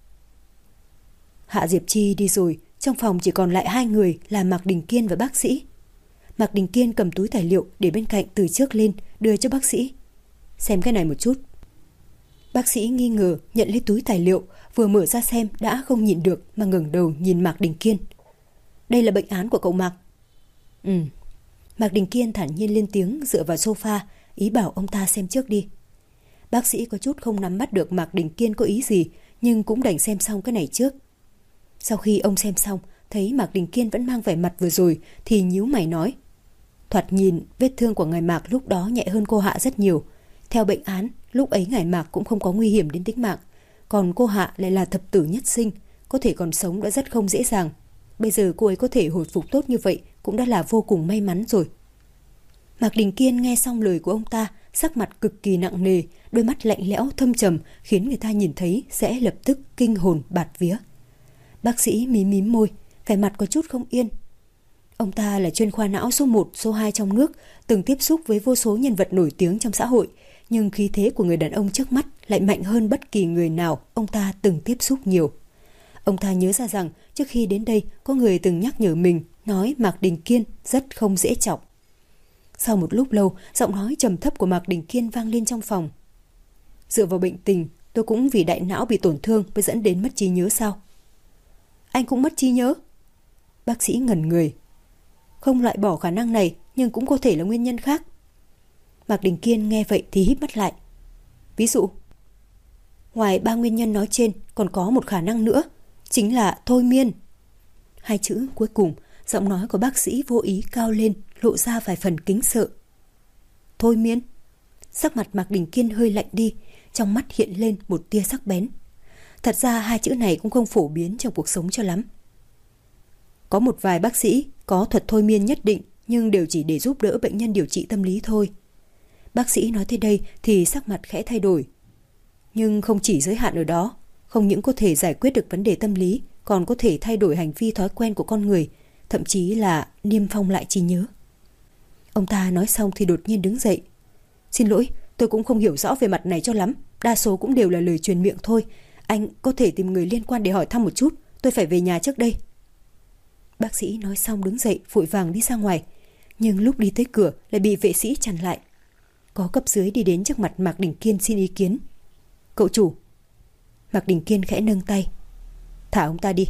Hạ Diệp Chi đi rồi, trong phòng chỉ còn lại 2 người là Mạc Đình Kiên và bác sĩ. Mạc Đình Kiên cầm túi tài liệu để bên cạnh từ trước lên, đưa cho bác sĩ. Xem cái này một chút. Bác sĩ nghi ngờ nhận lấy túi tài liệu, vừa mở ra xem đã không nhịn được mà ngẩng đầu nhìn Mạc Đình Kiên. Đây là bệnh án của cậu Mạc. Mạc Đình Kiên thản nhiên lên tiếng dựa vào sofa, ý bảo ông ta xem trước đi. Bác sĩ có chút không nắm bắt được Mạc Đình Kiên có ý gì, nhưng cũng đành xem xong cái này trước. Sau khi ông xem xong, thấy Mạc Đình Kiên vẫn mang vẻ mặt vừa rồi thì nhíu mày nói: Thoạt nhìn vết thương của ngài Mạc lúc đó nhẹ hơn cô Hạ rất nhiều. Theo bệnh án, lúc ấy ngài Mạc cũng không có nguy hiểm đến tính mạng, còn cô Hạ lại là thập tử nhất sinh, có thể còn sống đã rất không dễ dàng. Bây giờ cô ấy có thể hồi phục tốt như vậy cũng đã là vô cùng may mắn rồi. Mạc Đình Kiên nghe xong lời của ông ta, sắc mặt cực kỳ nặng nề, đôi mắt lạnh lẽo thâm trầm khiến người ta nhìn thấy sẽ lập tức kinh hồn bạt vía. Bác sĩ mím môi, vẻ mặt có chút không yên. Ông ta là chuyên khoa não số 1, số 2 trong nước, từng tiếp xúc với vô số nhân vật nổi tiếng trong xã hội, nhưng khí thế của người đàn ông trước mắt lại mạnh hơn bất kỳ người nào ông ta từng tiếp xúc nhiều. Ông ta nhớ ra rằng trước khi đến đây có người từng nhắc nhở mình, nói Mạc Đình Kiên rất không dễ chọc. Sau một lúc lâu, giọng nói trầm thấp của Mạc Đình Kiên vang lên trong phòng. Dựa vào bệnh tình, tôi cũng vì đại não bị tổn thương mới dẫn đến mất trí nhớ sao? Anh cũng mất trí nhớ? Bác sĩ ngẩn người. Không loại bỏ khả năng này, nhưng cũng có thể là nguyên nhân khác. Mạc Đình Kiên nghe vậy thì híp mắt lại. Ví dụ? Ngoài 3 nguyên nhân nói trên còn có một khả năng nữa, chính là thôi miên. 2 chữ cuối cùng, giọng nói của bác sĩ vô ý cao lên, lộ ra vài phần kính sợ. Thôi miên? Sắc mặt Mạc Đình Kiên hơi lạnh đi, trong mắt hiện lên một tia sắc bén. Thật ra 2 chữ này cũng không phổ biến trong cuộc sống cho lắm. Có một vài bác sĩ có thuật thôi miên nhất định, nhưng đều chỉ để giúp đỡ bệnh nhân điều trị tâm lý thôi. Bác sĩ nói tới đây thì sắc mặt khẽ thay đổi. Nhưng không chỉ giới hạn ở đó, không những có thể giải quyết được vấn đề tâm lý, còn có thể thay đổi hành vi thói quen của con người, thậm chí là niêm phong lại trí nhớ. Ông ta nói xong thì đột nhiên đứng dậy. Xin lỗi, tôi cũng không hiểu rõ về mặt này cho lắm, đa số cũng đều là lời truyền miệng thôi. Anh có thể tìm người liên quan để hỏi thăm một chút, tôi phải về nhà trước đây. Bác sĩ nói xong đứng dậy vội vàng đi ra ngoài, nhưng lúc đi tới cửa lại bị vệ sĩ chặn lại. Có cấp dưới đi đến trước mặt Mạc Đình Kiên xin ý kiến. Cậu chủ. Mạc Đình Kiên khẽ nâng tay. Thả ông ta đi.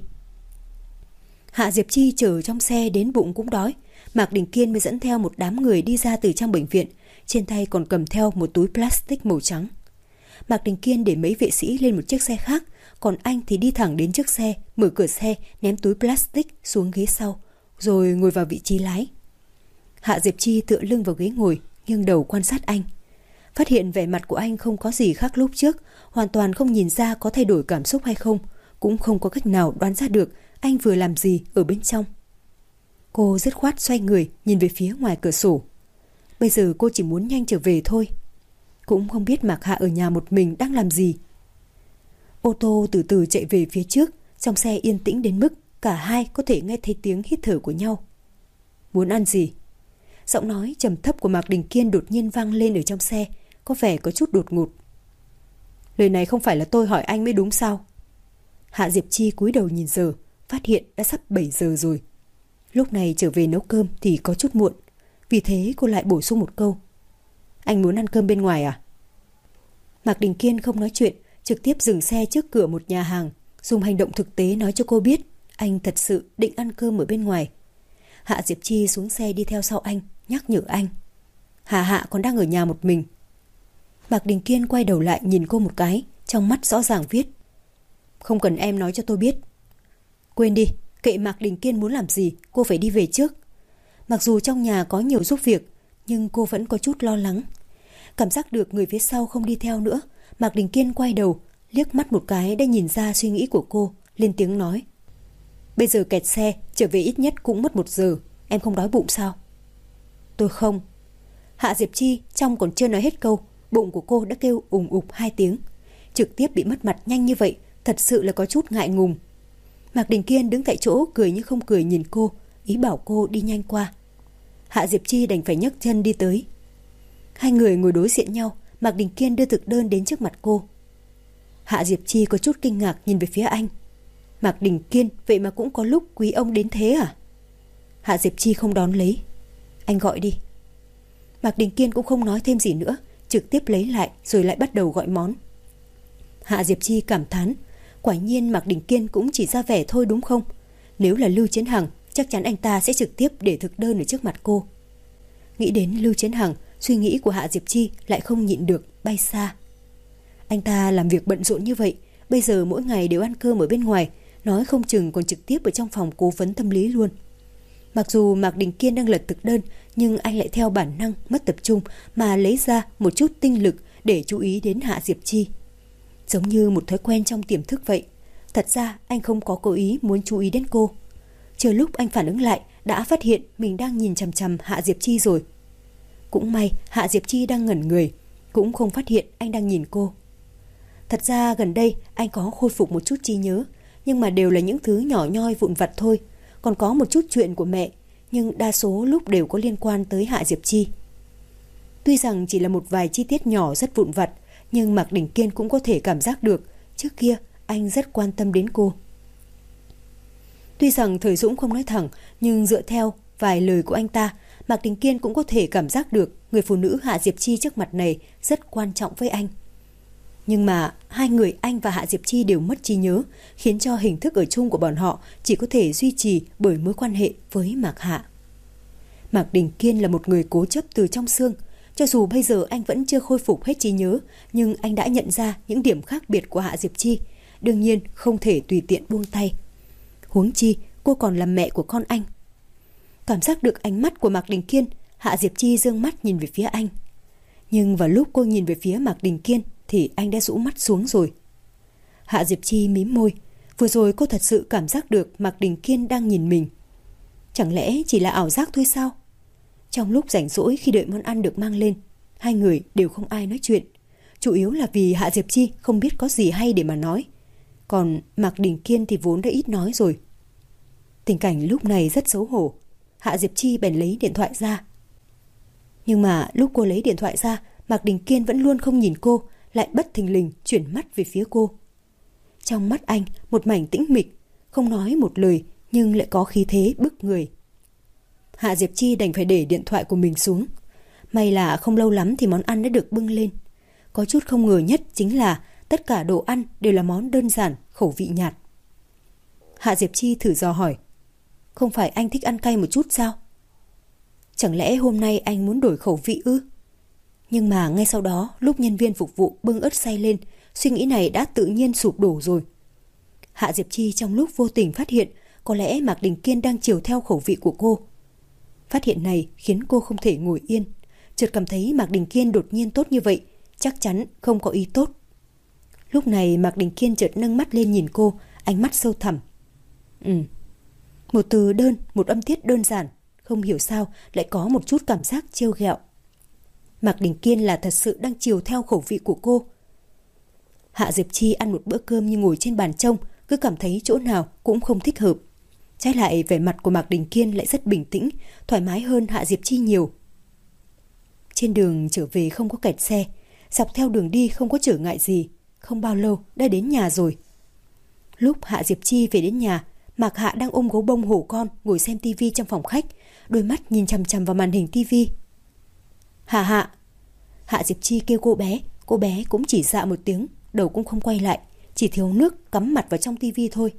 Hạ Diệp Chi chở trong xe đến bụng cũng đói. Mạc Đình Kiên mới dẫn theo một đám người đi ra từ trong bệnh viện, trên tay còn cầm theo một túi plastic màu trắng. Mạc Đình Kiên để mấy vệ sĩ lên một chiếc xe khác, còn anh thì đi thẳng đến trước xe, mở cửa xe, ném túi plastic xuống ghế sau, rồi ngồi vào vị trí lái. Hạ Diệp Chi tựa lưng vào ghế ngồi, nghiêng đầu quan sát anh. Phát hiện vẻ mặt của anh không có gì khác lúc trước, hoàn toàn không nhìn ra có thay đổi cảm xúc hay không, cũng không có cách nào đoán ra được anh vừa làm gì ở bên trong. Cô dứt khoát xoay người nhìn về phía ngoài cửa sổ. Bây giờ cô chỉ muốn nhanh trở về thôi. Cũng không biết Mạc Hạ ở nhà một mình đang làm gì. Ô tô từ từ chạy về phía trước, trong xe yên tĩnh đến mức cả hai có thể nghe thấy tiếng hít thở của nhau. Muốn ăn gì? Giọng nói trầm thấp của Mạc Đình Kiên đột nhiên vang lên ở trong xe, có vẻ có chút đột ngột. Lời này không phải là tôi hỏi anh mới đúng sao? Hạ Diệp Chi cúi đầu nhìn giờ, phát hiện đã sắp 7 giờ rồi. Lúc này trở về nấu cơm thì có chút muộn, vì thế cô lại bổ sung một câu. Anh muốn ăn cơm bên ngoài à? Mạc Đình Kiên không nói chuyện, trực tiếp dừng xe trước cửa một nhà hàng, dùng hành động thực tế nói cho cô biết anh thật sự định ăn cơm ở bên ngoài. Hạ Diệp Chi xuống xe đi theo sau anh, nhắc nhở anh. Hạ còn đang ở nhà một mình. Mạc Đình Kiên quay đầu lại nhìn cô một cái, trong mắt rõ ràng viết. Không cần em nói cho tôi biết. Quên đi, kệ Mạc Đình Kiên muốn làm gì, cô phải đi về trước. Mặc dù trong nhà có nhiều giúp việc, nhưng cô vẫn có chút lo lắng. Cảm giác được người phía sau không đi theo nữa, Mạc Đình Kiên quay đầu, liếc mắt một cái đã nhìn ra suy nghĩ của cô, lên tiếng nói. Bây giờ kẹt xe, trở về ít nhất cũng mất 1 giờ, em không đói bụng sao? Tôi không. Hạ Diệp Chi trong còn chưa nói hết câu, bụng của cô đã kêu ùng ục 2 tiếng. Trực tiếp bị mất mặt nhanh như vậy, thật sự là có chút ngại ngùng. Mạc Đình Kiên đứng tại chỗ cười như không cười nhìn cô, ý bảo cô đi nhanh qua. Hạ Diệp Chi đành phải nhấc chân đi tới. Hai người ngồi đối diện nhau, Mạc Đình Kiên đưa thực đơn đến trước mặt cô. Hạ Diệp Chi có chút kinh ngạc nhìn về phía anh. Mạc Đình Kiên vậy mà cũng có lúc quý ông đến thế à? Hạ Diệp Chi không đón lấy. Anh gọi đi. Mạc Đình Kiên cũng không nói thêm gì nữa, trực tiếp lấy lại rồi lại bắt đầu gọi món. Hạ Diệp Chi cảm thán, quả nhiên Mạc Đình Kiên cũng chỉ ra vẻ thôi đúng không? Nếu là Lưu Chiến Hằng, chắc chắn anh ta sẽ trực tiếp để thực đơn ở trước mặt cô. Nghĩ đến Lưu Chiến Hằng, suy nghĩ của Hạ Diệp Chi lại không nhịn được bay xa. Anh ta làm việc bận rộn như vậy, bây giờ mỗi ngày đều ăn cơm ở bên ngoài, nói không chừng còn trực tiếp ở trong phòng cố vấn tâm lý luôn. Mặc dù Mạc Đình Kiên đang lật thực đơn, nhưng anh lại theo bản năng mất tập trung mà lấy ra một chút tinh lực để chú ý đến Hạ Diệp Chi. Giống như một thói quen trong tiềm thức vậy. Thật ra anh không có cố ý muốn chú ý đến cô. Chờ lúc anh phản ứng lại, đã phát hiện mình đang nhìn chằm chằm Hạ Diệp Chi rồi. Cũng may Hạ Diệp Chi đang ngẩn người, cũng không phát hiện anh đang nhìn cô. Thật ra gần đây anh có khôi phục một chút trí nhớ, nhưng mà đều là những thứ nhỏ nhoi vụn vặt thôi. Còn có một chút chuyện của mẹ, nhưng đa số lúc đều có liên quan tới Hạ Diệp Chi. Tuy rằng chỉ là một vài chi tiết nhỏ rất vụn vặt, nhưng Mạc Đình Kiên cũng có thể cảm giác được trước kia anh rất quan tâm đến cô. Tuy rằng Thời Dũng không nói thẳng, nhưng dựa theo vài lời của anh ta, Mạc Đình Kiên cũng có thể cảm giác được người phụ nữ Hạ Diệp Chi trước mặt này rất quan trọng với anh. Nhưng mà hai người anh và Hạ Diệp Chi đều mất trí nhớ, khiến cho hình thức ở chung của bọn họ chỉ có thể duy trì bởi mối quan hệ với Mạc Hạ. Mạc Đình Kiên là một người cố chấp từ trong xương. Cho dù bây giờ anh vẫn chưa khôi phục hết trí nhớ, nhưng anh đã nhận ra những điểm khác biệt của Hạ Diệp Chi. Đương nhiên không thể tùy tiện buông tay. Huống chi cô còn là mẹ của con anh. Cảm giác được ánh mắt của Mạc Đình Kiên, Hạ Diệp Chi giương mắt nhìn về phía anh. Nhưng vào lúc cô nhìn về phía Mạc Đình Kiên thì anh đã rũ mắt xuống rồi. Hạ Diệp Chi mím môi. Vừa rồi cô thật sự cảm giác được Mạc Đình Kiên đang nhìn mình. Chẳng lẽ chỉ là ảo giác thôi sao? Trong lúc rảnh rỗi khi đợi món ăn được mang lên, hai người đều không ai nói chuyện. Chủ yếu là vì Hạ Diệp Chi không biết có gì hay để mà nói. Còn Mạc Đình Kiên thì vốn đã ít nói rồi. Tình cảnh lúc này rất xấu hổ. Hạ Diệp Chi bèn lấy điện thoại ra. Nhưng mà lúc cô lấy điện thoại ra, Mạc Đình Kiên vẫn luôn không nhìn cô, lại bất thình lình chuyển mắt về phía cô. Trong mắt anh một mảnh tĩnh mịch, không nói một lời nhưng lại có khí thế bức người. Hạ Diệp Chi đành phải để điện thoại của mình xuống. May là không lâu lắm thì món ăn đã được bưng lên. Có chút không ngờ nhất chính là tất cả đồ ăn đều là món đơn giản, khẩu vị nhạt. Hạ Diệp Chi thử dò hỏi, không phải anh thích ăn cay một chút sao? Chẳng lẽ hôm nay anh muốn đổi khẩu vị ư? Nhưng mà ngay sau đó, lúc nhân viên phục vụ bưng ớt xay lên, suy nghĩ này đã tự nhiên sụp đổ rồi. Hạ Diệp Chi trong lúc vô tình phát hiện có lẽ Mạc Đình Kiên đang chiều theo khẩu vị của cô. Phát hiện này khiến cô không thể ngồi yên. Chợt cảm thấy Mạc Đình Kiên đột nhiên tốt như vậy, chắc chắn không có ý tốt. Lúc này Mạc Đình Kiên chợt nâng mắt lên nhìn cô, ánh mắt sâu thẳm. Một từ đơn, một âm tiết đơn giản, không hiểu sao lại có một chút cảm giác trêu ghẹo. Mạc Đình Kiên là thật sự đang chiều theo khẩu vị của cô. Hạ Diệp Chi ăn một bữa cơm như ngồi trên bàn trông, cứ cảm thấy chỗ nào cũng không thích hợp. Trái lại vẻ mặt của Mạc Đình Kiên lại rất bình tĩnh, thoải mái hơn Hạ Diệp Chi nhiều. Trên đường trở về không có kẹt xe, dọc theo đường đi không có trở ngại gì, không bao lâu đã đến nhà rồi. Lúc Hạ Diệp Chi về đến nhà, Mạc Hạ đang ôm gấu bông hổ con ngồi xem tivi trong phòng khách, đôi mắt nhìn chằm chằm vào màn hình tivi. Hạ Diệp Chi kêu cô bé cũng chỉ dạ một tiếng, đầu cũng không quay lại, chỉ thiếu nước cắm mặt vào trong tivi thôi.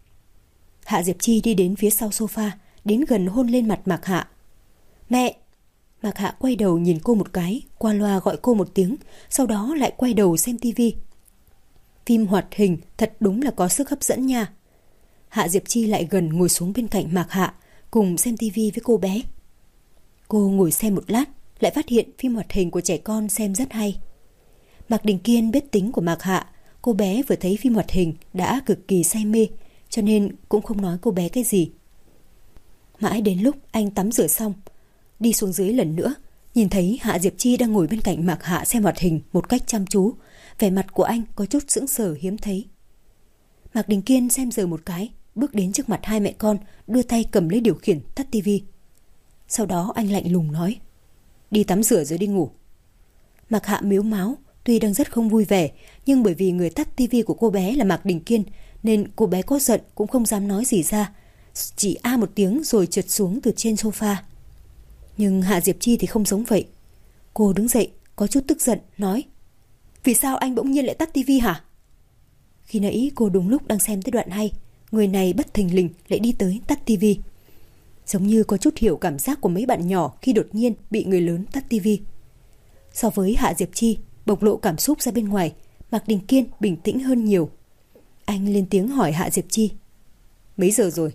Hạ Diệp Chi đi đến phía sau sofa, đến gần hôn lên mặt Mạc Hạ. Mẹ! Mạc Hạ quay đầu nhìn cô một cái, qua loa gọi cô một tiếng, sau đó lại quay đầu xem tivi. Phim hoạt hình thật đúng là có sức hấp dẫn nha. Hạ Diệp Chi lại gần ngồi xuống bên cạnh Mạc Hạ, cùng xem tivi với cô bé. Cô ngồi xem một lát, lại phát hiện phim hoạt hình của trẻ con xem rất hay. Mạc Đình Kiên biết tính của Mạc Hạ, cô bé vừa thấy phim hoạt hình đã cực kỳ say mê, cho nên cũng không nói cô bé cái gì. Mãi đến lúc anh tắm rửa xong, đi xuống dưới lần nữa, nhìn thấy Hạ Diệp Chi đang ngồi bên cạnh Mạc Hạ xem hoạt hình một cách chăm chú, vẻ mặt của anh có chút sững sờ hiếm thấy. Mạc Đình Kiên xem giờ một cái, bước đến trước mặt hai mẹ con, đưa tay cầm lấy điều khiển tắt tivi. Sau đó anh lạnh lùng nói, đi tắm rửa rồi đi ngủ. Mạc Hạ mếu máo, tuy đang rất không vui vẻ, nhưng bởi vì người tắt tivi của cô bé là Mạc Đình Kiên, nên cô bé có giận cũng không dám nói gì ra, chỉ a một tiếng rồi trượt xuống từ trên sofa. Nhưng Hạ Diệp Chi thì không giống vậy. Cô đứng dậy, có chút tức giận, nói, vì sao anh bỗng nhiên lại tắt tivi hả? Khi nãy cô đúng lúc đang xem tới đoạn hay, người này bất thình lình lại đi tới tắt tivi. Giống như có chút hiểu cảm giác của mấy bạn nhỏ khi đột nhiên bị người lớn tắt tivi. So với Hạ Diệp Chi bộc lộ cảm xúc ra bên ngoài, Mạc Đình Kiên bình tĩnh hơn nhiều. Anh lên tiếng hỏi Hạ Diệp Chi, mấy giờ rồi?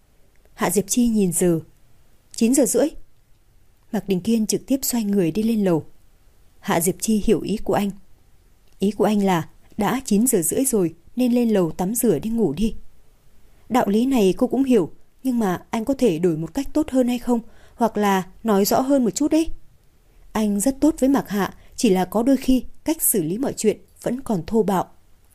Hạ Diệp Chi nhìn giờ, 9 giờ rưỡi. Mạc Đình Kiên trực tiếp xoay người đi lên lầu. Hạ Diệp Chi hiểu ý của anh. Ý của anh là đã 9 giờ rưỡi rồi nên lên lầu tắm rửa đi ngủ đi. Đạo lý này cô cũng hiểu, nhưng mà anh có thể đổi một cách tốt hơn hay không, hoặc là nói rõ hơn một chút đấy. Anh rất tốt với Mạc Hạ, chỉ là có đôi khi cách xử lý mọi chuyện vẫn còn thô bạo.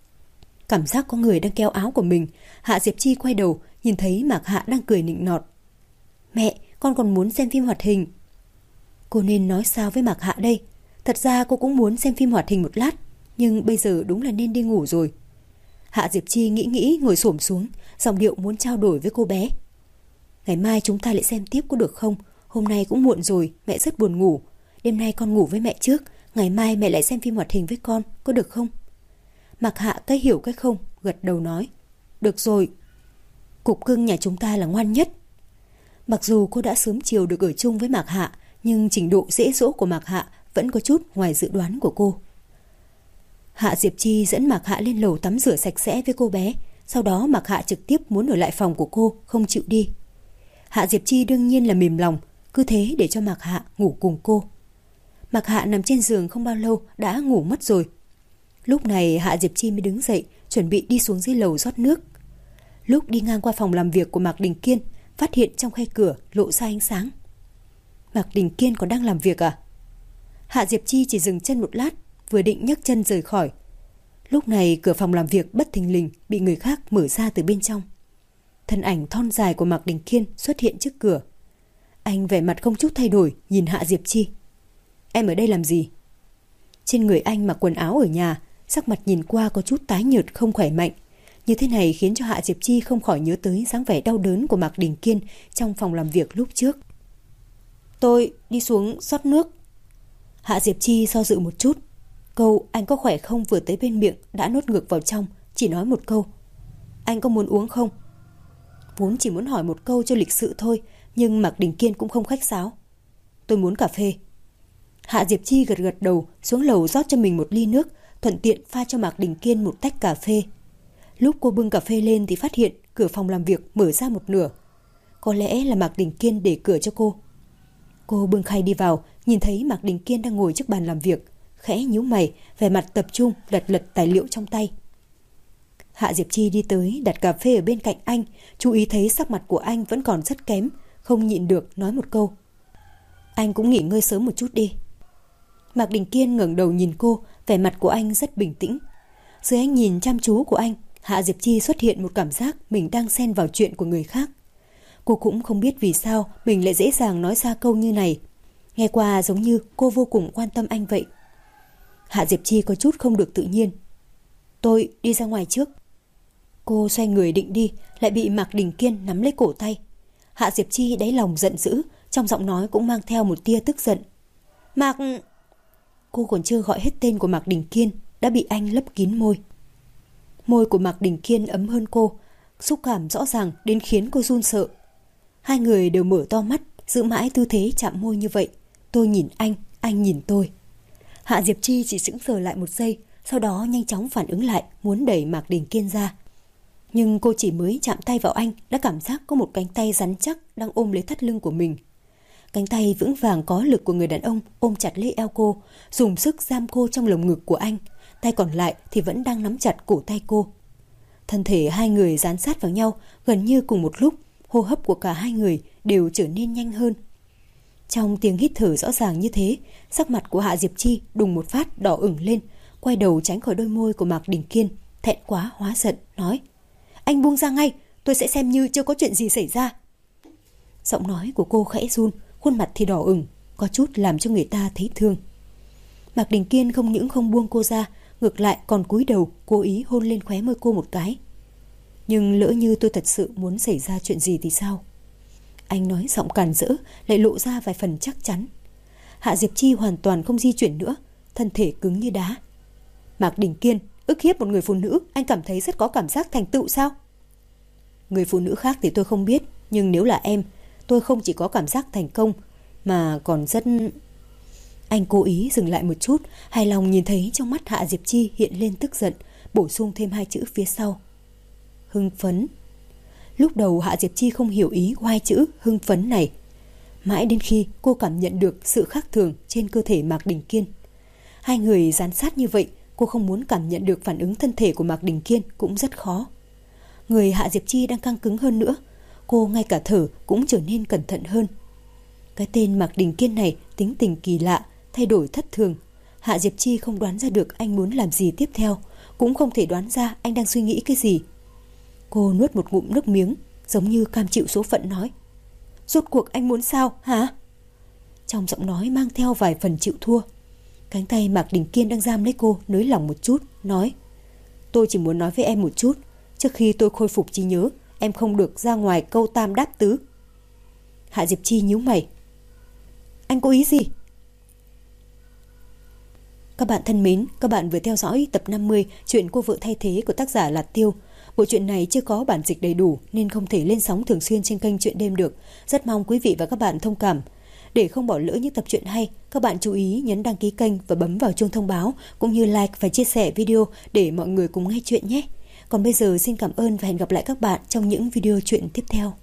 Cảm giác có người đang kéo áo của mình, Hạ Diệp Chi quay đầu nhìn thấy Mạc Hạ đang cười nịnh nọt. Mẹ, con còn muốn xem phim hoạt hình. Cô nên nói sao với Mạc Hạ đây? Thật ra cô cũng muốn xem phim hoạt hình một lát, nhưng bây giờ đúng là nên đi ngủ rồi. Hạ Diệp Chi nghĩ ngồi xổm xuống, giọng điệu muốn trao đổi với cô bé. Ngày mai chúng ta lại xem tiếp có được không? Hôm nay cũng muộn rồi, mẹ rất buồn ngủ. Đêm nay con ngủ với mẹ trước, ngày mai mẹ lại xem phim hoạt hình với con, có được không? Mạc Hạ cái hiểu cái không, gật đầu nói. Được rồi. Cục cưng nhà chúng ta là ngoan nhất. Mặc dù cô đã sớm chiều được ở chung với Mạc Hạ, nhưng trình độ dễ dỗ của Mạc Hạ vẫn có chút ngoài dự đoán của cô. Hạ Diệp Chi dẫn Mạc Hạ lên lầu tắm rửa sạch sẽ với cô bé. Sau đó Mạc Hạ trực tiếp muốn ở lại phòng của cô, không chịu đi. Hạ Diệp Chi đương nhiên là mềm lòng, cứ thế để cho Mạc Hạ ngủ cùng cô. Mạc Hạ nằm trên giường không bao lâu đã ngủ mất rồi. Lúc này Hạ Diệp Chi mới đứng dậy, chuẩn bị đi xuống dưới lầu rót nước. Lúc đi ngang qua phòng làm việc của Mạc Đình Kiên, phát hiện trong khe cửa lộ ra ánh sáng. Mạc Đình Kiên còn đang làm việc à? Hạ Diệp Chi chỉ dừng chân một lát, vừa định nhấc chân rời khỏi. Lúc này cửa phòng làm việc bất thình lình bị người khác mở ra từ bên trong. Thân ảnh thon dài của Mạc Đình Kiên xuất hiện trước cửa. Anh vẻ mặt không chút thay đổi nhìn Hạ Diệp Chi. Em ở đây làm gì? Trên người anh mặc quần áo ở nhà, sắc mặt nhìn qua có chút tái nhợt không khỏe mạnh. Như thế này khiến cho Hạ Diệp Chi không khỏi nhớ tới dáng vẻ đau đớn của Mạc Đình Kiên trong phòng làm việc lúc trước. Tôi đi xuống rót nước. Hạ Diệp Chi do dự một chút. Câu anh có khỏe không vừa tới bên miệng đã nuốt ngược vào trong, chỉ nói một câu. Anh có muốn uống không? Vốn chỉ muốn hỏi một câu cho lịch sự thôi, nhưng Mạc Đình Kiên cũng không khách sáo. Tôi muốn cà phê. Hạ Diệp Chi gật gật đầu, xuống lầu rót cho mình một ly nước, thuận tiện pha cho Mạc Đình Kiên một tách cà phê. Lúc cô bưng cà phê lên thì phát hiện cửa phòng làm việc mở ra một nửa. Có lẽ là Mạc Đình Kiên để cửa cho cô. Cô bưng khay đi vào, nhìn thấy Mạc Đình Kiên đang ngồi trước bàn làm việc, khẽ nhíu mày, vẻ mặt tập trung lật lật tài liệu trong tay. Hạ Diệp Chi đi tới đặt cà phê ở bên cạnh anh, chú ý thấy sắc mặt của anh vẫn còn rất kém, không nhịn được nói một câu. Anh cũng nghỉ ngơi sớm một chút đi. Mạc Đình Kiên ngẩng đầu nhìn cô, vẻ mặt của anh rất bình tĩnh. Dưới ánh nhìn chăm chú của anh, Hạ Diệp Chi xuất hiện một cảm giác mình đang xen vào chuyện của người khác. Cô cũng không biết vì sao mình lại dễ dàng nói ra câu như này. Nghe qua giống như cô vô cùng quan tâm anh vậy. Hạ Diệp Chi có chút không được tự nhiên. Tôi đi ra ngoài trước. Cô xoay người định đi, lại bị Mạc Đình Kiên nắm lấy cổ tay. Hạ Diệp Chi đáy lòng giận dữ, trong giọng nói cũng mang theo một tia tức giận. Mạc... Cô còn chưa gọi hết tên của Mạc Đình Kiên đã bị anh lấp kín môi. Môi của Mạc Đình Kiên ấm hơn cô, xúc cảm rõ ràng đến khiến cô run sợ. Hai người đều mở to mắt, giữ mãi tư thế chạm môi như vậy. Tôi nhìn anh nhìn tôi. Hạ Diệp Chi chỉ sững sờ lại một giây, sau đó nhanh chóng phản ứng lại, muốn đẩy Mạc Đình Kiên ra. Nhưng cô chỉ mới chạm tay vào anh đã cảm giác có một cánh tay rắn chắc đang ôm lấy thắt lưng của mình. Cánh tay vững vàng có lực của người đàn ông ôm chặt lấy eo cô, dùng sức giam cô trong lồng ngực của anh. Tay còn lại thì vẫn đang nắm chặt cổ tay cô. Thân thể hai người dán sát vào nhau gần như cùng một lúc, hô hấp của cả hai người đều trở nên nhanh hơn. Trong tiếng hít thở rõ ràng như thế, sắc mặt của Hạ Diệp Chi đùng một phát đỏ ửng lên, quay đầu tránh khỏi đôi môi của Mạc Đình Kiên, thẹn quá hóa giận, nói: Anh buông ra ngay, tôi sẽ xem như chưa có chuyện gì xảy ra. Giọng nói của cô khẽ run, khuôn mặt thì đỏ ửng, có chút làm cho người ta thấy thương. Mạc Đình Kiên không những không buông cô ra, ngược lại còn cúi đầu cố ý hôn lên khóe môi cô một cái. Nhưng lỡ như tôi thật sự muốn xảy ra chuyện gì thì sao? Anh nói giọng càn rỡ, lại lộ ra vài phần chắc chắn. Hạ Diệp Chi hoàn toàn không di chuyển nữa, thân thể cứng như đá. Mạc Đình Kiên, ức hiếp một người phụ nữ, anh cảm thấy rất có cảm giác thành tựu sao? Người phụ nữ khác thì tôi không biết, nhưng nếu là em, tôi không chỉ có cảm giác thành công, mà còn rất... Anh cố ý dừng lại một chút, hài lòng nhìn thấy trong mắt Hạ Diệp Chi hiện lên tức giận, bổ sung thêm hai chữ phía sau. Hưng phấn. Lúc đầu Hạ Diệp Chi không hiểu ý của hai chữ hưng phấn này. Mãi đến khi cô cảm nhận được sự khác thường trên cơ thể Mạc Đình Kiên. Hai người dán sát như vậy, cô không muốn cảm nhận được phản ứng thân thể của Mạc Đình Kiên cũng rất khó. Người Hạ Diệp Chi đang căng cứng hơn nữa, cô ngay cả thở cũng trở nên cẩn thận hơn. Cái tên Mạc Đình Kiên này tính tình kỳ lạ, thay đổi thất thường. Hạ Diệp Chi không đoán ra được anh muốn làm gì tiếp theo, cũng không thể đoán ra anh đang suy nghĩ cái gì. Cô nuốt một ngụm nước miếng, giống như cam chịu số phận nói: Rốt cuộc anh muốn sao hả? Trong giọng nói mang theo vài phần chịu thua. Cánh tay Mạc Đình Kiên đang giam lấy cô nới lỏng một chút, nói: Tôi chỉ muốn nói với em một chút, trước khi tôi khôi phục trí nhớ, em không được ra ngoài câu tam đáp tứ. Hạ Diệp Chi nhíu mày: Anh có ý gì? Các bạn thân mến, các bạn vừa theo dõi tập 50 chuyện Cô vợ thay thế của tác giả Lạt Tiêu. Bộ truyện này chưa có bản dịch đầy đủ nên không thể lên sóng thường xuyên trên kênh Truyện Đêm được. Rất mong quý vị và các bạn thông cảm. Để không bỏ lỡ những tập truyện hay, các bạn chú ý nhấn đăng ký kênh và bấm vào chuông thông báo, cũng như like và chia sẻ video để mọi người cùng nghe chuyện nhé. Còn bây giờ xin cảm ơn và hẹn gặp lại các bạn trong những video truyện tiếp theo.